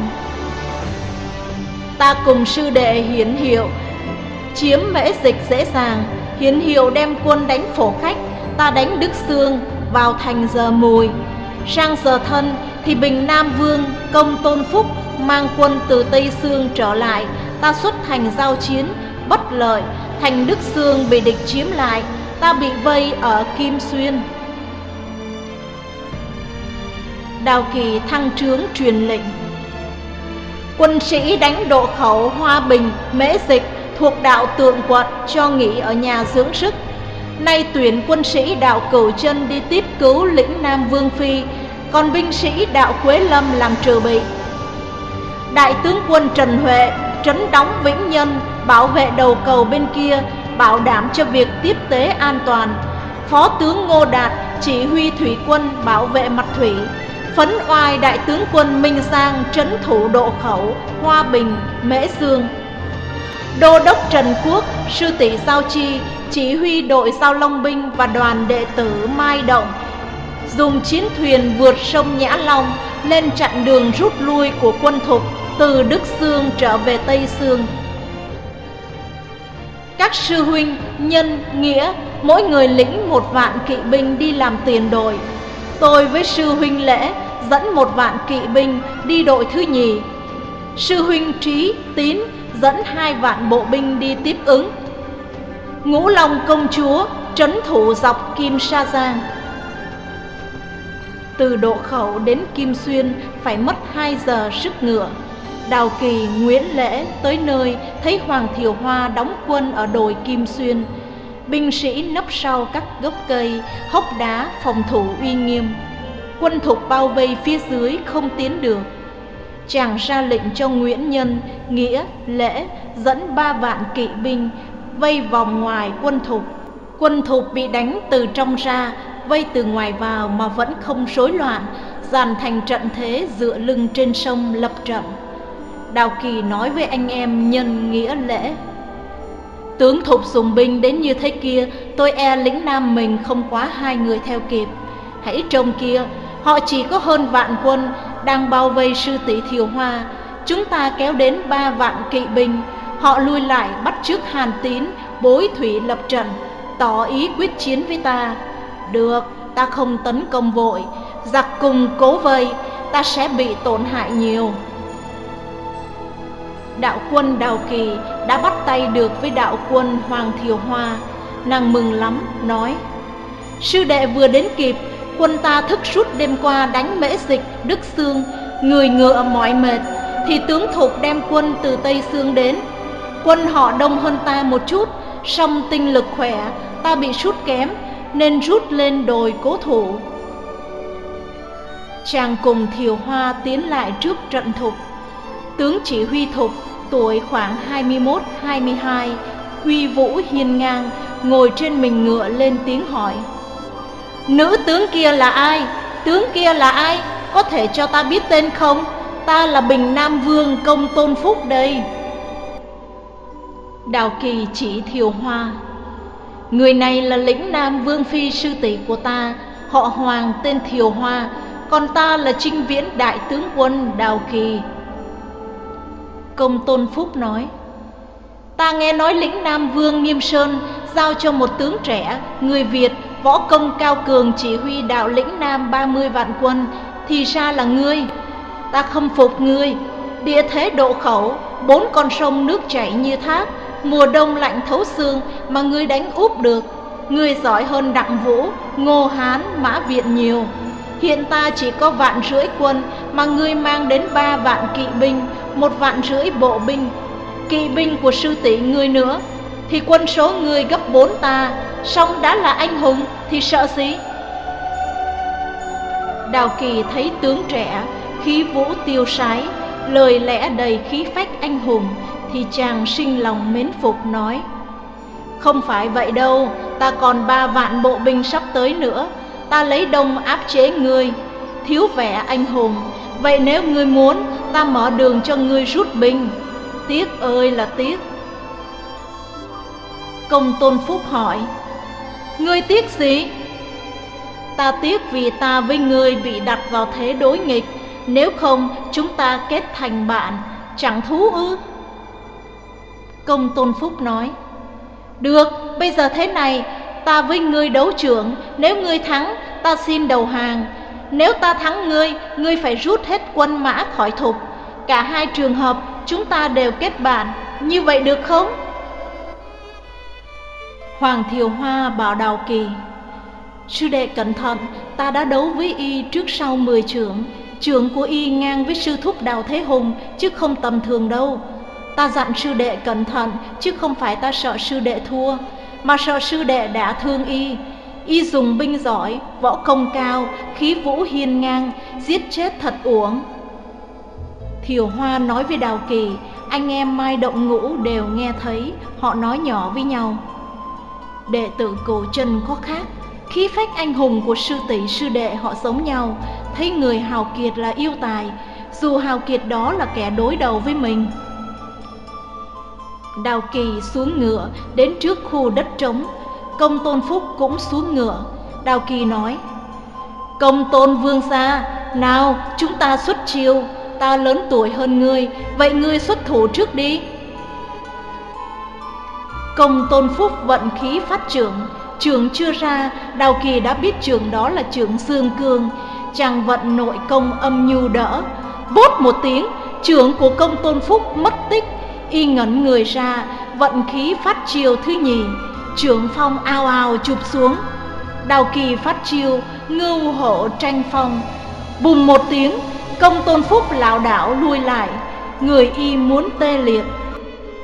Ta cùng sư đệ Hiển Hiệu chiếm Mễ Dịch dễ dàng. Hiển Hiệu đem quân đánh Phổ Khách, ta đánh Đức Xương, vào thành giờ Mùi. Sang giờ Thân thì Bình Nam Vương Công Tôn Phúc mang quân từ Tây Xương trở lại. Ta xuất thành giao chiến, bất lợi, thành Đức Xương bị địch chiếm lại. Ta bị vây ở Kim Xuyên. Đào Kỳ thăng trướng truyền lệnh. Quân sĩ đánh Độ Khẩu, Hoa Bình, Mễ Dịch thuộc đạo Tượng Quận cho nghỉ ở nhà dưỡng sức. Nay tuyển quân sĩ đạo Cửu Chân đi tiếp cứu lĩnh Nam Vương Phi, còn binh sĩ đạo Quế Lâm làm trừ bị. Đại tướng quân Trần Huệ trấn đóng Vĩnh Nhân, bảo vệ đầu cầu bên kia, bảo đảm cho việc tiếp tế an toàn. Phó tướng Ngô Đạt chỉ huy thủy quân bảo vệ mặt thủy. Phấn oai đại tướng quân Minh Giang trấn thủ Độ Khẩu, Hoa Bình, Mễ Dương. Đô đốc Trần Quốc, sư tỷ Giao Chi chỉ huy đội Giao Long binh và đoàn đệ tử Mai Động dùng chiến thuyền vượt sông Nhã Long lên chặn đường rút lui của quân Thục từ Đức Xương trở về Tây Xương. Các sư huynh Nhân, Nghĩa mỗi người lĩnh một vạn kỵ binh đi làm tiền đội. Tôi với sư huynh Lễ dẫn một vạn kỵ binh đi đội thứ nhì. Sư huynh Trí, Tín dẫn hai vạn bộ binh đi tiếp ứng. Ngũ Long công chúa trấn thủ dọc Kim Sa Giang. Từ Độ Khẩu đến Kim Xuyên phải mất hai giờ sức ngựa. Đào Kỳ, Nguyễn Lễ tới nơi thấy Hoàng Thiều Hoa đóng quân ở đồi Kim Xuyên. Binh sĩ nấp sau các gốc cây, hốc đá phòng thủ uy nghiêm. Quân thục bao vây phía dưới không tiến được. Chàng ra lệnh cho Nguyễn Nhân, Nghĩa, Lễ dẫn ba vạn kỵ binh vây vòng ngoài quân thục. Quân thục bị đánh từ trong ra, vây từ ngoài vào mà vẫn không rối loạn, dàn thành trận thế dựa lưng trên sông lập trận. Đào Kỳ nói với anh em Nhân, Nghĩa, Lễ: tướng thục dùng binh đến như thế kia, tôi e lĩnh Nam mình không quá hai người theo kịp. Hãy trông kia, họ chỉ có hơn vạn quân đang bao vây sư tỷ Thiều Hoa. Chúng ta kéo đến ba vạn kỵ binh, họ lui lại bắt chước Hàn Tín bối thủy lập trận, tỏ ý quyết chiến với ta. Được, ta không tấn công vội, giặc cùng cố vây, ta sẽ bị tổn hại nhiều. Đạo quân Đào Kỳ đã bắt tay được với đạo quân Hoàng Thiều Hoa. Nàng mừng lắm, nói: sư đệ vừa đến kịp. Quân ta thức rút đêm qua đánh Mễ Dịch, Đức Xương, người ngựa mỏi mệt, thì tướng thục đem quân từ Tây Xương đến. Quân họ đông hơn ta một chút, song tinh lực khỏe, ta bị sút kém, nên rút lên đồi cố thủ. Chàng cùng Thiều Hoa tiến lại trước trận thục. Tướng chỉ huy thục tuổi khoảng hai mươi mốt hai mươi hai, uy vũ hiên ngang, ngồi trên mình ngựa lên tiếng hỏi: nữ tướng kia là ai? Tướng kia là ai? Có thể cho ta biết tên không? Ta là Bình Nam Vương Công Tôn Phúc đây. Đào Kỳ chỉ Thiều Hoa: người này là lĩnh Nam Vương phi sư tỷ của ta, họ Hoàng tên Thiều Hoa, còn ta là Trinh Viễn đại tướng quân Đào Kỳ. Công Tôn Phúc nói: ta nghe nói lĩnh Nam Vương Nghiêm Sơn giao cho một tướng trẻ, người Việt, võ công cao cường, chỉ huy đạo lĩnh Nam ba mươi vạn quân, thì ra là ngươi. Ta khâm phục ngươi. Địa thế độ khẩu, bốn con sông nước chảy như thác, mùa đông lạnh thấu xương mà ngươi đánh úp được. Ngươi giỏi hơn Đặng Vũ, Ngô Hán, Mã Viện nhiều. Hiện ta chỉ có vạn rưỡi quân mà ngươi mang đến ba vạn kỵ binh, một vạn rưỡi bộ binh, kỵ binh của sư tỷ ngươi nữa, thì quân số ngươi gấp bốn ta. Song đã là anh hùng thì sợ gì? Đào Kỳ thấy tướng trẻ khí vũ tiêu sái, lời lẽ đầy khí phách anh hùng, thì chàng sinh lòng mến phục, nói: không phải vậy đâu, ta còn ba vạn bộ binh sắp tới nữa, ta lấy đông áp chế ngươi, thiếu vẻ anh hùng. Vậy nếu ngươi muốn, ta mở đường cho ngươi rút binh. Tiếc ơi là tiếc. Công Tôn Phúc hỏi: ngươi tiếc gì? Ta tiếc vì ta với ngươi bị đặt vào thế đối nghịch, nếu không chúng ta kết thành bạn, chẳng thú ư? Công Tôn Phúc nói: được, bây giờ thế này, ta với ngươi đấu trưởng, nếu ngươi thắng, ta xin đầu hàng. Nếu ta thắng ngươi, ngươi phải rút hết quân mã khỏi thục. Cả hai trường hợp chúng ta đều kết bạn, như vậy được không? Hoàng Thiều Hoa bảo Đào Kỳ: sư đệ cẩn thận, ta đã đấu với y trước sau mười trượng. Trượng của y ngang với sư thúc Đào Thế Hùng, chứ không tầm thường đâu. Ta dặn sư đệ cẩn thận, chứ không phải ta sợ sư đệ thua, mà sợ sư đệ đã thương y. Y dùng binh giỏi, võ công cao, khí vũ hiên ngang, giết chết thật uổng. Thiều Hoa nói với Đào Kỳ, anh em Mai Động Ngũ đều nghe thấy, họ nói nhỏ với nhau: đệ tử Cổ Trần có khác, khí phách anh hùng của sư tỷ sư đệ họ giống nhau. Thấy người hào kiệt là yêu tài, dù hào kiệt đó là kẻ đối đầu với mình. Đào Kỳ xuống ngựa đến trước khu đất trống. Công Tôn Phúc cũng xuống ngựa. Đào Kỳ nói: Công Tôn vương gia, nào chúng ta xuất chiêu. Ta lớn tuổi hơn ngươi, vậy ngươi xuất thủ trước đi. Công Tôn Phúc vận khí phát trưởng, trưởng chưa ra, Đào Kỳ đã biết trưởng đó là trưởng Dương Cương. Chàng vận nội công âm nhu đỡ, bốt một tiếng, trưởng của Công Tôn Phúc mất tích. Y ngẩn người ra, vận khí phát chiêu thứ nhì, trưởng phong ao ao chụp xuống. Đào Kỳ phát chiêu ngưu hộ tranh phong, bùm một tiếng, Công Tôn Phúc lảo đảo lui lại, người y muốn tê liệt.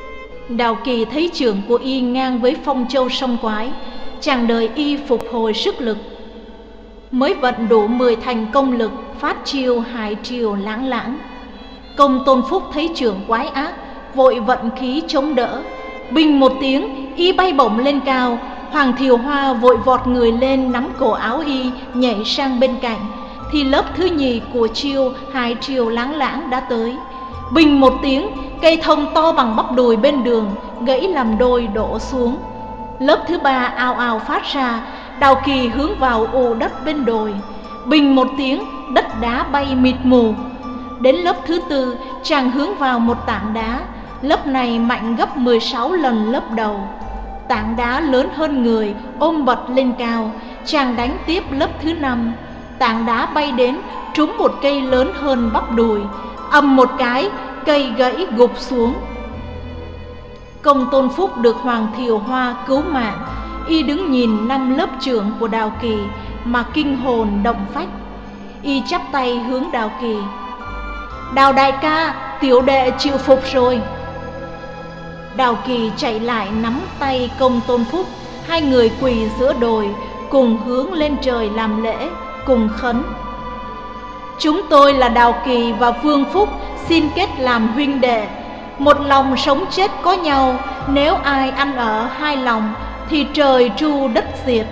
Đào Kỳ thấy chưởng của y ngang với phong châu sông Quái, chàng đợi y phục hồi sức lực. Mới vận đủ mười thành công lực, phát chiêu hải triều lãng lãng. Công Tôn Phúc thấy chưởng quái ác, vội vận khí chống đỡ. Bình một tiếng, y bay bổng lên cao. Hoàng Thiều Hoa vội vọt người lên, nắm cổ áo y, nhảy sang bên cạnh. Thì lớp thứ nhì của chiêu hải triều lãng lãng đã tới. Bình một tiếng, cây thông to bằng bắp đùi bên đường gãy làm đôi đổ xuống. Lớp thứ ba ào ào phát ra. Đào Kỳ hướng vào ù đất bên đồi. Bình một tiếng, đất đá bay mịt mù. Đến lớp thứ tư, chàng hướng vào một tảng đá. Lớp này mạnh gấp mười sáu lần lớp đầu. Tảng đá lớn hơn người, ôm bật lên cao. Chàng đánh tiếp lớp thứ năm. Tảng đá bay đến, trúng một cây lớn hơn bắp đùi. Ầm một cái, cây gãy gục xuống. Công Tôn Phúc được Hoàng Thiều Hoa cứu mạng. Y đứng nhìn năm lớp chưởng của Đào Kỳ mà kinh hồn động phách. Y chắp tay hướng Đào Kỳ: Đào đại ca, tiểu đệ chịu phục rồi. Đào Kỳ chạy lại nắm tay Công Tôn Phúc. Hai người quỳ giữa đồi, cùng hướng lên trời làm lễ, cùng khấn: Chúng tôi là Đào Kỳ và Vương Phúc, xin kết làm huynh đệ. Một lòng sống chết có nhau, nếu ai ăn ở hai lòng thì trời tru đất diệt.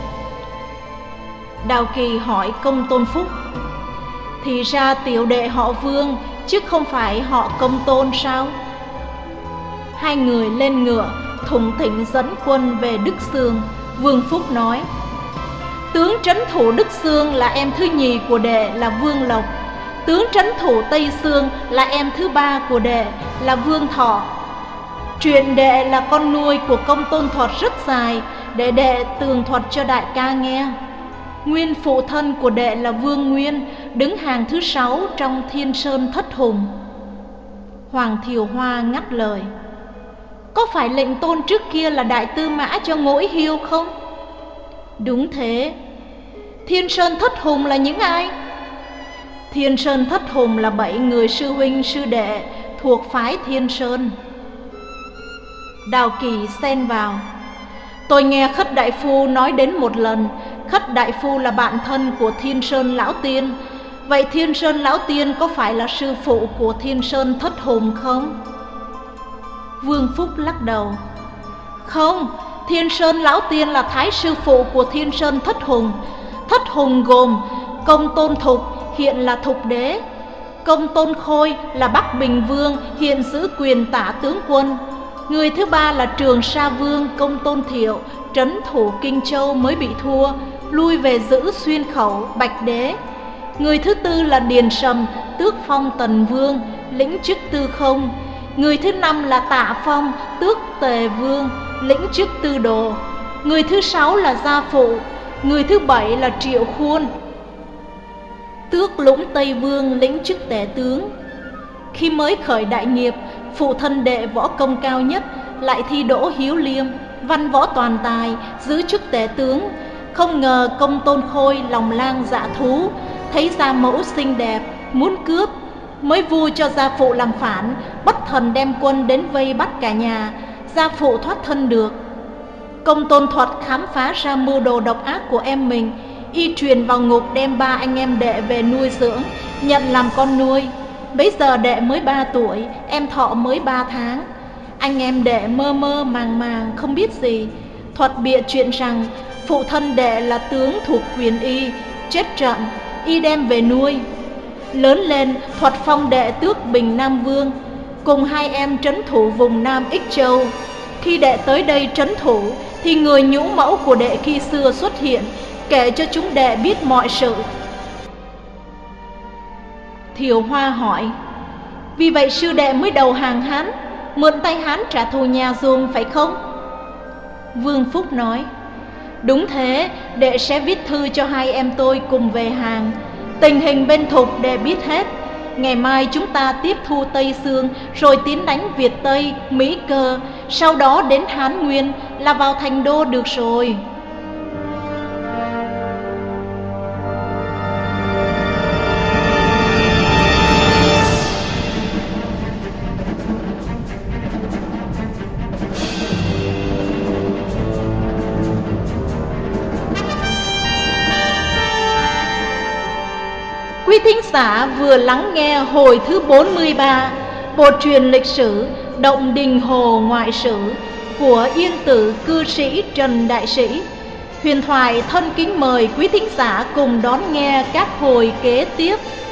Đào Kỳ hỏi Công Tôn Phúc: Thì ra tiểu đệ họ Vương, chứ không phải họ Công Tôn sao? Hai người lên ngựa, thủng thỉnh dẫn quân về Đức Xương. Vương Phúc nói: Tướng trấn thủ Đức Xương là em thứ nhì của đệ là Vương Lộc. Tướng trấn thủ Tây Xương là em thứ ba của đệ là Vương Thọ. Chuyện đệ là con nuôi của Công Tôn Thuật rất dài, để đệ tường thuật cho đại ca nghe. Nguyên phụ thân của đệ là Vương Nguyên, đứng hàng thứ sáu trong Thiên Sơn Thất Hùng. Hoàng Thiều Hoa ngắt lời: Có phải lệnh tôn trước kia là đại tư mã cho Ngỗi Hiêu không? Đúng thế. Thiên Sơn Thất Hùng là những ai? Thiên Sơn Thất Hùng là bảy người sư huynh sư đệ thuộc phái Thiên Sơn. Đào Kỳ xen vào: Tôi nghe Khất đại phu nói đến một lần. Khất đại phu là bạn thân của Thiên Sơn lão tiên. Vậy Thiên Sơn lão tiên có phải là sư phụ của Thiên Sơn Thất Hùng không? Vương Phúc lắc đầu: Không, Thiên Sơn lão tiên là thái sư phụ của Thiên Sơn Thất Hùng. Thất Hùng gồm Công Tôn Thục, hiện là Thục đế; Công Tôn Khôi là Bắc Bình Vương, hiện giữ quyền tả tướng quân. Người thứ ba là Trường Sa Vương Công Tôn Thiệu, trấn thủ Kinh Châu mới bị thua, lui về giữ Xuyên Khẩu, Bạch đế. Người thứ tư là Điền Sầm, tước phong Tần Vương, lĩnh chức Tư Không. Người thứ năm là Tạ Phong, tước Tề Vương, lĩnh chức Tư Đồ. Người thứ sáu là Gia Phụ. Người thứ bảy là Triệu Khuôn, tước Lũng Tây Vương, lĩnh chức Tể tướng. Khi mới khởi đại nghiệp, phụ thân đệ võ công cao nhất, lại thi đỗ hiếu liêm, văn võ toàn tài, giữ chức Tể tướng. Không ngờ Công Tôn Khôi lòng lang dạ thú, thấy gia mẫu xinh đẹp, muốn cướp, mới vu cho gia phụ làm phản, bất thần đem quân đến vây bắt cả nhà. Gia phụ thoát thân được. Công Tôn Thuật khám phá ra mưu đồ độc ác của em mình, y truyền vào ngục, đem ba anh em đệ về nuôi dưỡng, nhận làm con nuôi. Bấy giờ đệ mới ba tuổi, em Thọ mới ba tháng. Anh em đệ mơ mơ màng màng không biết gì. Thuật bịa chuyện rằng phụ thân đệ là tướng thuộc quyền y, chết trận, y đem về nuôi. Lớn lên, Thuật phong đệ tước Bình Nam Vương, cùng hai em trấn thủ vùng Nam Ích Châu. Khi đệ tới đây trấn thủ, thì người nhũ mẫu của đệ khi xưa xuất hiện, kể cho chúng đệ biết mọi sự. Thiều Hoa hỏi: Vì vậy sư đệ mới đầu hàng Hán, mượn tay Hán trả thù nhà Dùng phải không? Vương Phúc nói: Đúng thế, đệ sẽ viết thư cho hai em tôi cùng về hàng. Tình hình bên Thục đệ biết hết. Ngày mai chúng ta tiếp thu Tây Xương, rồi tiến đánh Việt Tây, Mỹ Cơ, sau đó đến Hán Nguyên là vào thành đô được rồi. quý thính giả vừa lắng nghe hồi thứ bốn mươi ba bộ truyện lịch sử Động Đình Hồ Ngoại Sử của Yên Tử cư sĩ Trần Đại Sĩ. Huyền Thoại thân kính mời quý thính giả cùng đón nghe các hồi kế tiếp.